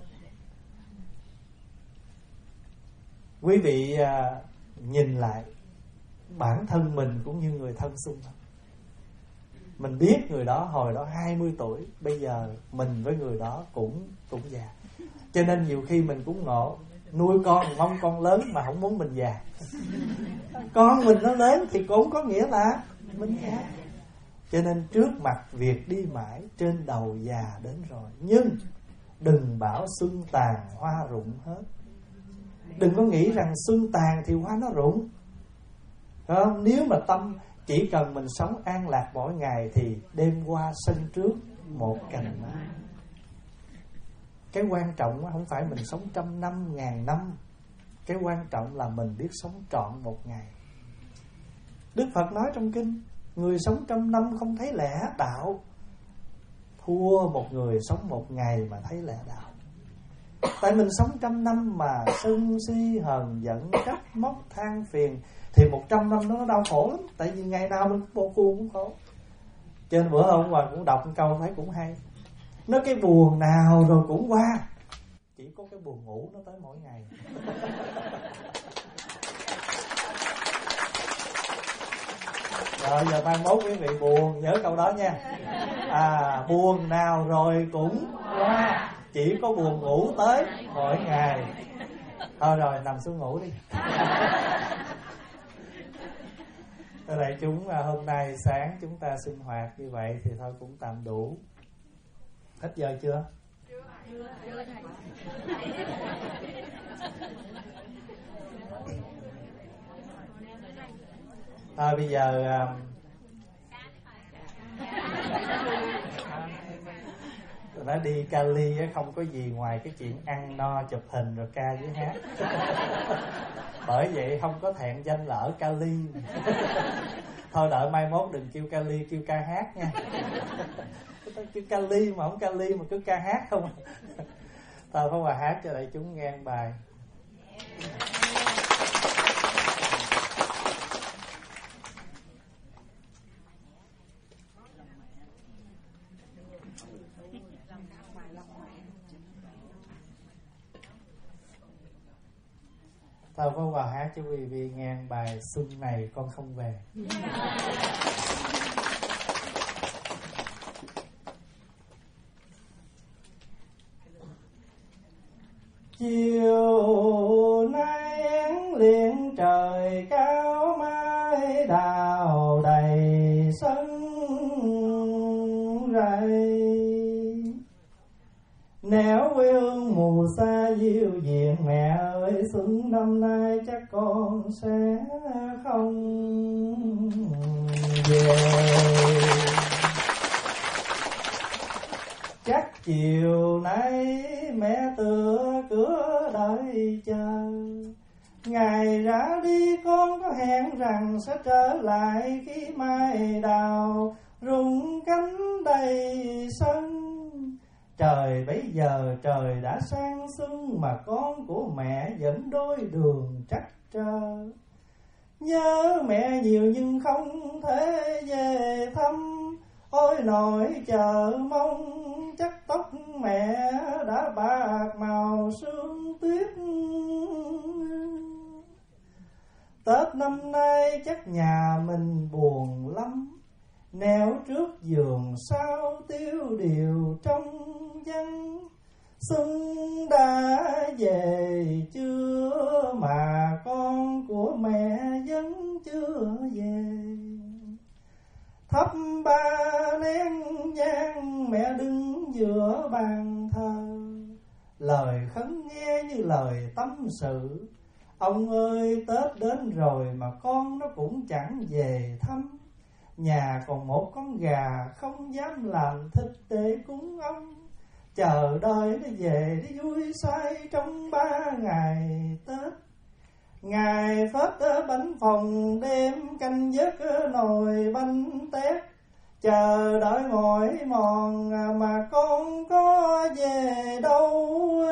Quý vị à, nhìn lại bản thân mình cũng như người thân xung quanh. Mình biết người đó hồi đó hai mươi tuổi, bây giờ mình với người đó cũng cũng già. Cho nên nhiều khi mình cũng ngộ, nuôi con mong con lớn mà không muốn mình già. Con mình nó lớn thì cũng có nghĩa là mình già. Cho nên trước mặt việc đi mãi, trên đầu già đến rồi. Nhưng đừng bảo xuân tàn hoa rụng hết. Đừng có nghĩ rằng xuân tàn thì hoa nó rụng, không? Nếu mà tâm chỉ cần mình sống an lạc mỗi ngày thì đêm qua sân trước một cành mai. Cái quan trọng không phải mình sống trăm năm, ngàn năm. Cái quan trọng là mình biết sống trọn một ngày. Đức Phật nói trong kinh, người sống trăm năm không thấy lẽ đạo, thua một người sống một ngày mà thấy lẽ đạo. Tại mình sống trăm năm mà sân si hờn giận trách móc than phiền thì một trăm năm nó đau khổ lắm. Tại vì ngày nào mình vô cu cũng khổ. Cho nên bữa hôm qua cũng đọc một câu thấy cũng hay. Nó cái buồn nào rồi cũng qua, chỉ có cái buồn ngủ nó tới mỗi ngày. Rồi giờ mai mốt quý vị buồn nhớ câu đó nha. À, buồn nào rồi cũng qua, chỉ có buồn ngủ tới mỗi ngày. Thôi rồi nằm xuống ngủ đi. Thưa đại chúng, hôm nay sáng chúng ta sinh hoạt như vậy thì thôi cũng tạm đủ. Hết giờ chưa? Thôi bây giờ đã đi Cali không có gì ngoài cái chuyện ăn no chụp hình rồi ca với hát. Bởi vậy không có thẹn danh là ở Cali. Thôi đợi mai mốt đừng kêu Cali, kêu ca hát nha. Kêu Cali mà không Cali mà cứ ca hát không. Thôi Pháp Hòa hát cho đại chúng nghe bài. Thôi Pháp Hòa hát cho quý vị nghe bài Xuân này con không về. Chiều nay én liền trời cao, mai đào đầy sân rây. Nẻo quê hương mù xa diêu diện, mẹ ơi xuân năm nay chắc con sẽ không về. Chắc chiều nay mẹ tựa cửa đợi chờ, ngày ra đi con có hẹn rằng sẽ trở lại khi mai đào rung cánh đầy sân. Trời bấy giờ trời đã sang xuân mà con của mẹ vẫn đôi đường trắc trở. Nhớ mẹ nhiều nhưng không thể về thăm, ôi nỗi chờ mong chắc tóc mẹ đã bạc màu sương tuyết. Tết năm nay chắc nhà mình buồn lắm, nẻo trước giường sao tiêu điều trong dân. Xuân đã về chưa mà con của mẹ vẫn chưa về. Thắp ba nén nhang mẹ đứng giữa bàn thờ, lời khấn nghe như lời tâm sự. Ông ơi Tết đến rồi mà con nó cũng chẳng về thăm. Nhà còn một con gà không dám làm thịt để cúng ông. Chờ đợi nó về đi vui say trong ba ngày Tết. Ngày phết bánh phòng, đêm canh giấc nồi bánh tét. Chờ đợi mỏi mòn mà con có về đâu.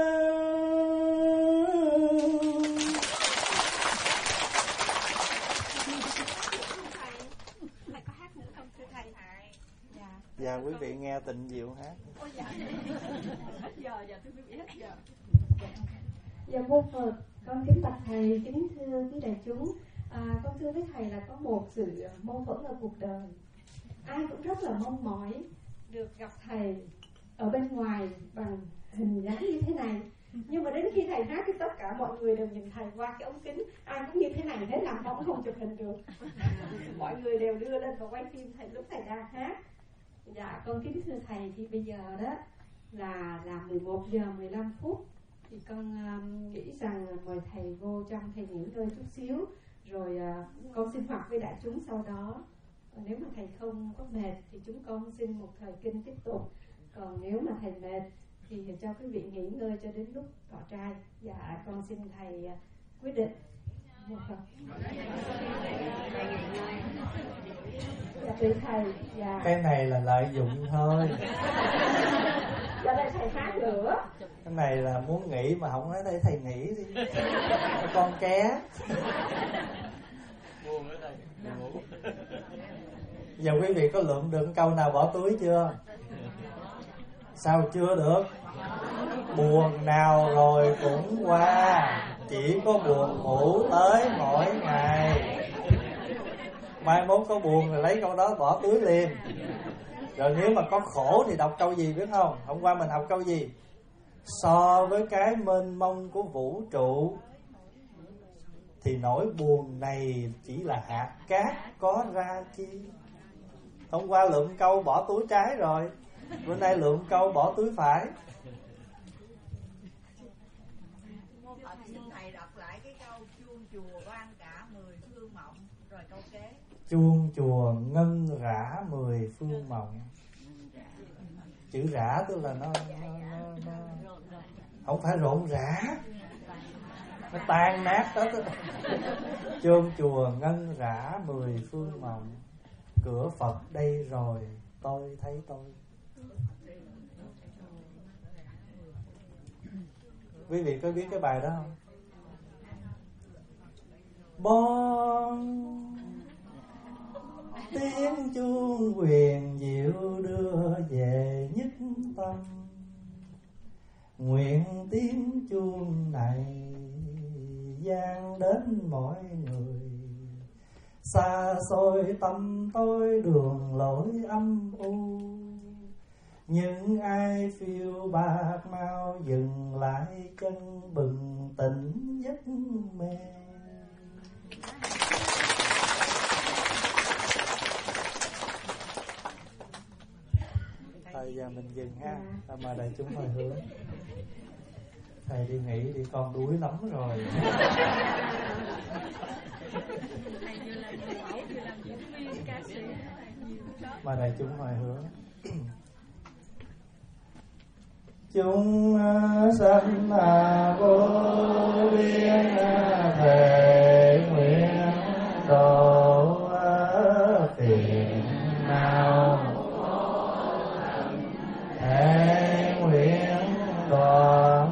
Dạ quý vị nghe Tịnh Diệu hát. Ôi dạ. Hết giờ, dạ thưa quý vị hết giờ. Dạ mô Phật, con kính bạch thầy, kính thưa quý đại chúng. À, con thưa với thầy là có một sự mâu thuẫn ở cuộc đời. Ai cũng rất là mong mỏi được gặp thầy ở bên ngoài bằng hình dáng như thế này. Nhưng mà đến khi thầy hát thì tất cả mọi người đều nhìn thầy qua cái ống kính. Ai cũng như thế này, thế nào họ cũng không chụp hình được. Mọi người đều đưa lên và quay phim thầy lúc thầy đang hát. Dạ con kính thưa thầy, thì bây giờ đó là là mười một giờ mười lăm phút. Thì con um, nghĩ rằng mời thầy vô trong, thầy nghỉ ngơi chút xíu. Rồi uh, con sinh hoạt với đại chúng sau đó. Nếu mà thầy không có mệt thì chúng con xin một thời kinh tiếp tục. Còn nếu mà thầy mệt thì cho quý vị nghỉ ngơi cho đến lúc tỏ trai. Dạ con xin thầy uh, quyết định. Dạ tùy thầy. Dạ. Cái này là lợi dụng thôi. Dạ đây thầy hát nữa. Cái này là muốn nghỉ mà không nói đây thầy nghỉ đi. Con ké. Buồn ở đây. Giờ quý vị có lượm được câu nào bỏ túi chưa? Sao chưa được? Buồn nào rồi cũng qua, chỉ có buồn ngủ tới mỗi ngày. Mai mốt có buồn rồi lấy câu đó bỏ túi liền. Rồi nếu mà có khổ thì đọc câu gì biết không? Hôm qua mình học câu gì? So với cái mênh mông của vũ trụ thì nỗi buồn này chỉ là hạt cát có ra chi. Hôm qua lượm câu bỏ túi trái rồi, bữa nay lượm câu bỏ túi phải. Mô Phật xin thầy đọc lại cái câu chuông chùa vang cả mười phương mộng rồi câu kế. Chuông chùa ngân rã mười phương mộng. Chữ rã tức là nó, nó, nó, nó không phải rộn rã, nó tan nát đó. Chuông chùa ngân rã mười phương mộng, cửa Phật đây rồi tôi thấy tôi. Quý vị có biết cái bài đó không? Bon tiếng chuông huyền diệu đưa về nhất tâm, nguyện tiếng chuông này vang đến mọi người, xa xôi tâm tôi đường lối âm u. Những ai phiêu bạc mau dừng lại chân, bừng tỉnh giấc mê. Thôi giờ mình dừng ha, ta mời đại chúng hồi hướng. Thầy đi nghỉ đi, con đuối lắm rồi. Mời đại chúng hồi hướng. Chúng sanh vô biên thể nguyện độ phiền não, thể nguyện đoạn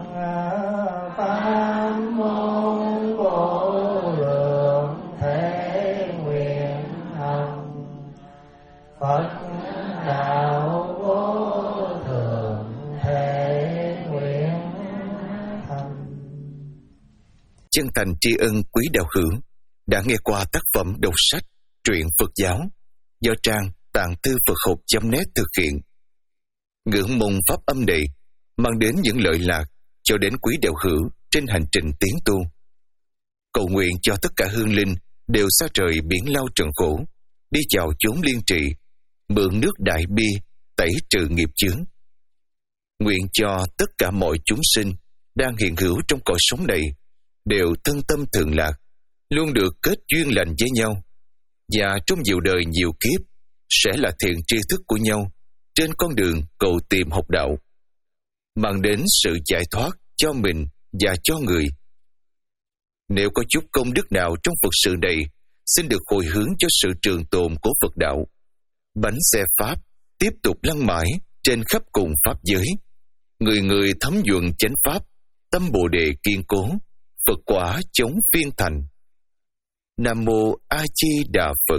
pháp môn vô lượng, thể nguyện hành Phật đạo vô thượng, thể nguyện thành. Chân thành tri ân quý đạo hữu đã nghe qua tác phẩm đọc sách truyện Phật giáo do trang tạng thư Phật học chấm net thực hiện. Ngưỡng mong pháp âm này mang đến những lợi lạc cho đến quý đạo hữu trên hành trình tiến tu. Cầu nguyện cho tất cả hương linh đều xa trời biển lao trần khổ, đi vào chốn liên trị, mượn nước đại bi tẩy trừ nghiệp chướng. Nguyện cho tất cả mọi chúng sinh đang hiện hữu trong cõi sống này đều thân tâm thường lạc, luôn được kết duyên lành với nhau, và trong nhiều đời nhiều kiếp sẽ là thiện tri thức của nhau trên con đường cầu tìm học đạo, mang đến sự giải thoát cho mình và cho người. Nếu có chút công đức nào trong Phật sự này, xin được hồi hướng cho sự trường tồn của Phật đạo. Bánh xe Pháp tiếp tục lăn mãi trên khắp cùng Pháp giới. Người người thấm nhuận chánh Pháp, tâm Bồ Đề kiên cố, Phật quả chống phiên thành. Nam Mô A Di Đà Phật.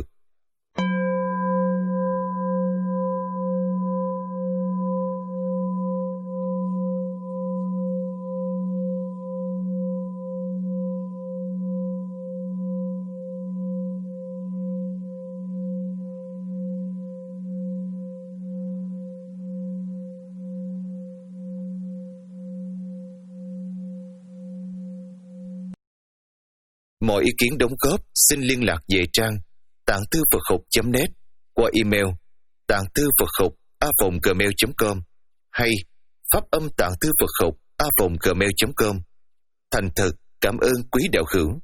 Mọi ý kiến đóng góp xin liên lạc về trang tạng thư Phật học chấm net qua email tạng thư Phật học a vòng gmail chấm com hay pháp âm tạng thư Phật học a vòng gmail chấm com. Thành thật cảm ơn quý đạo hữu.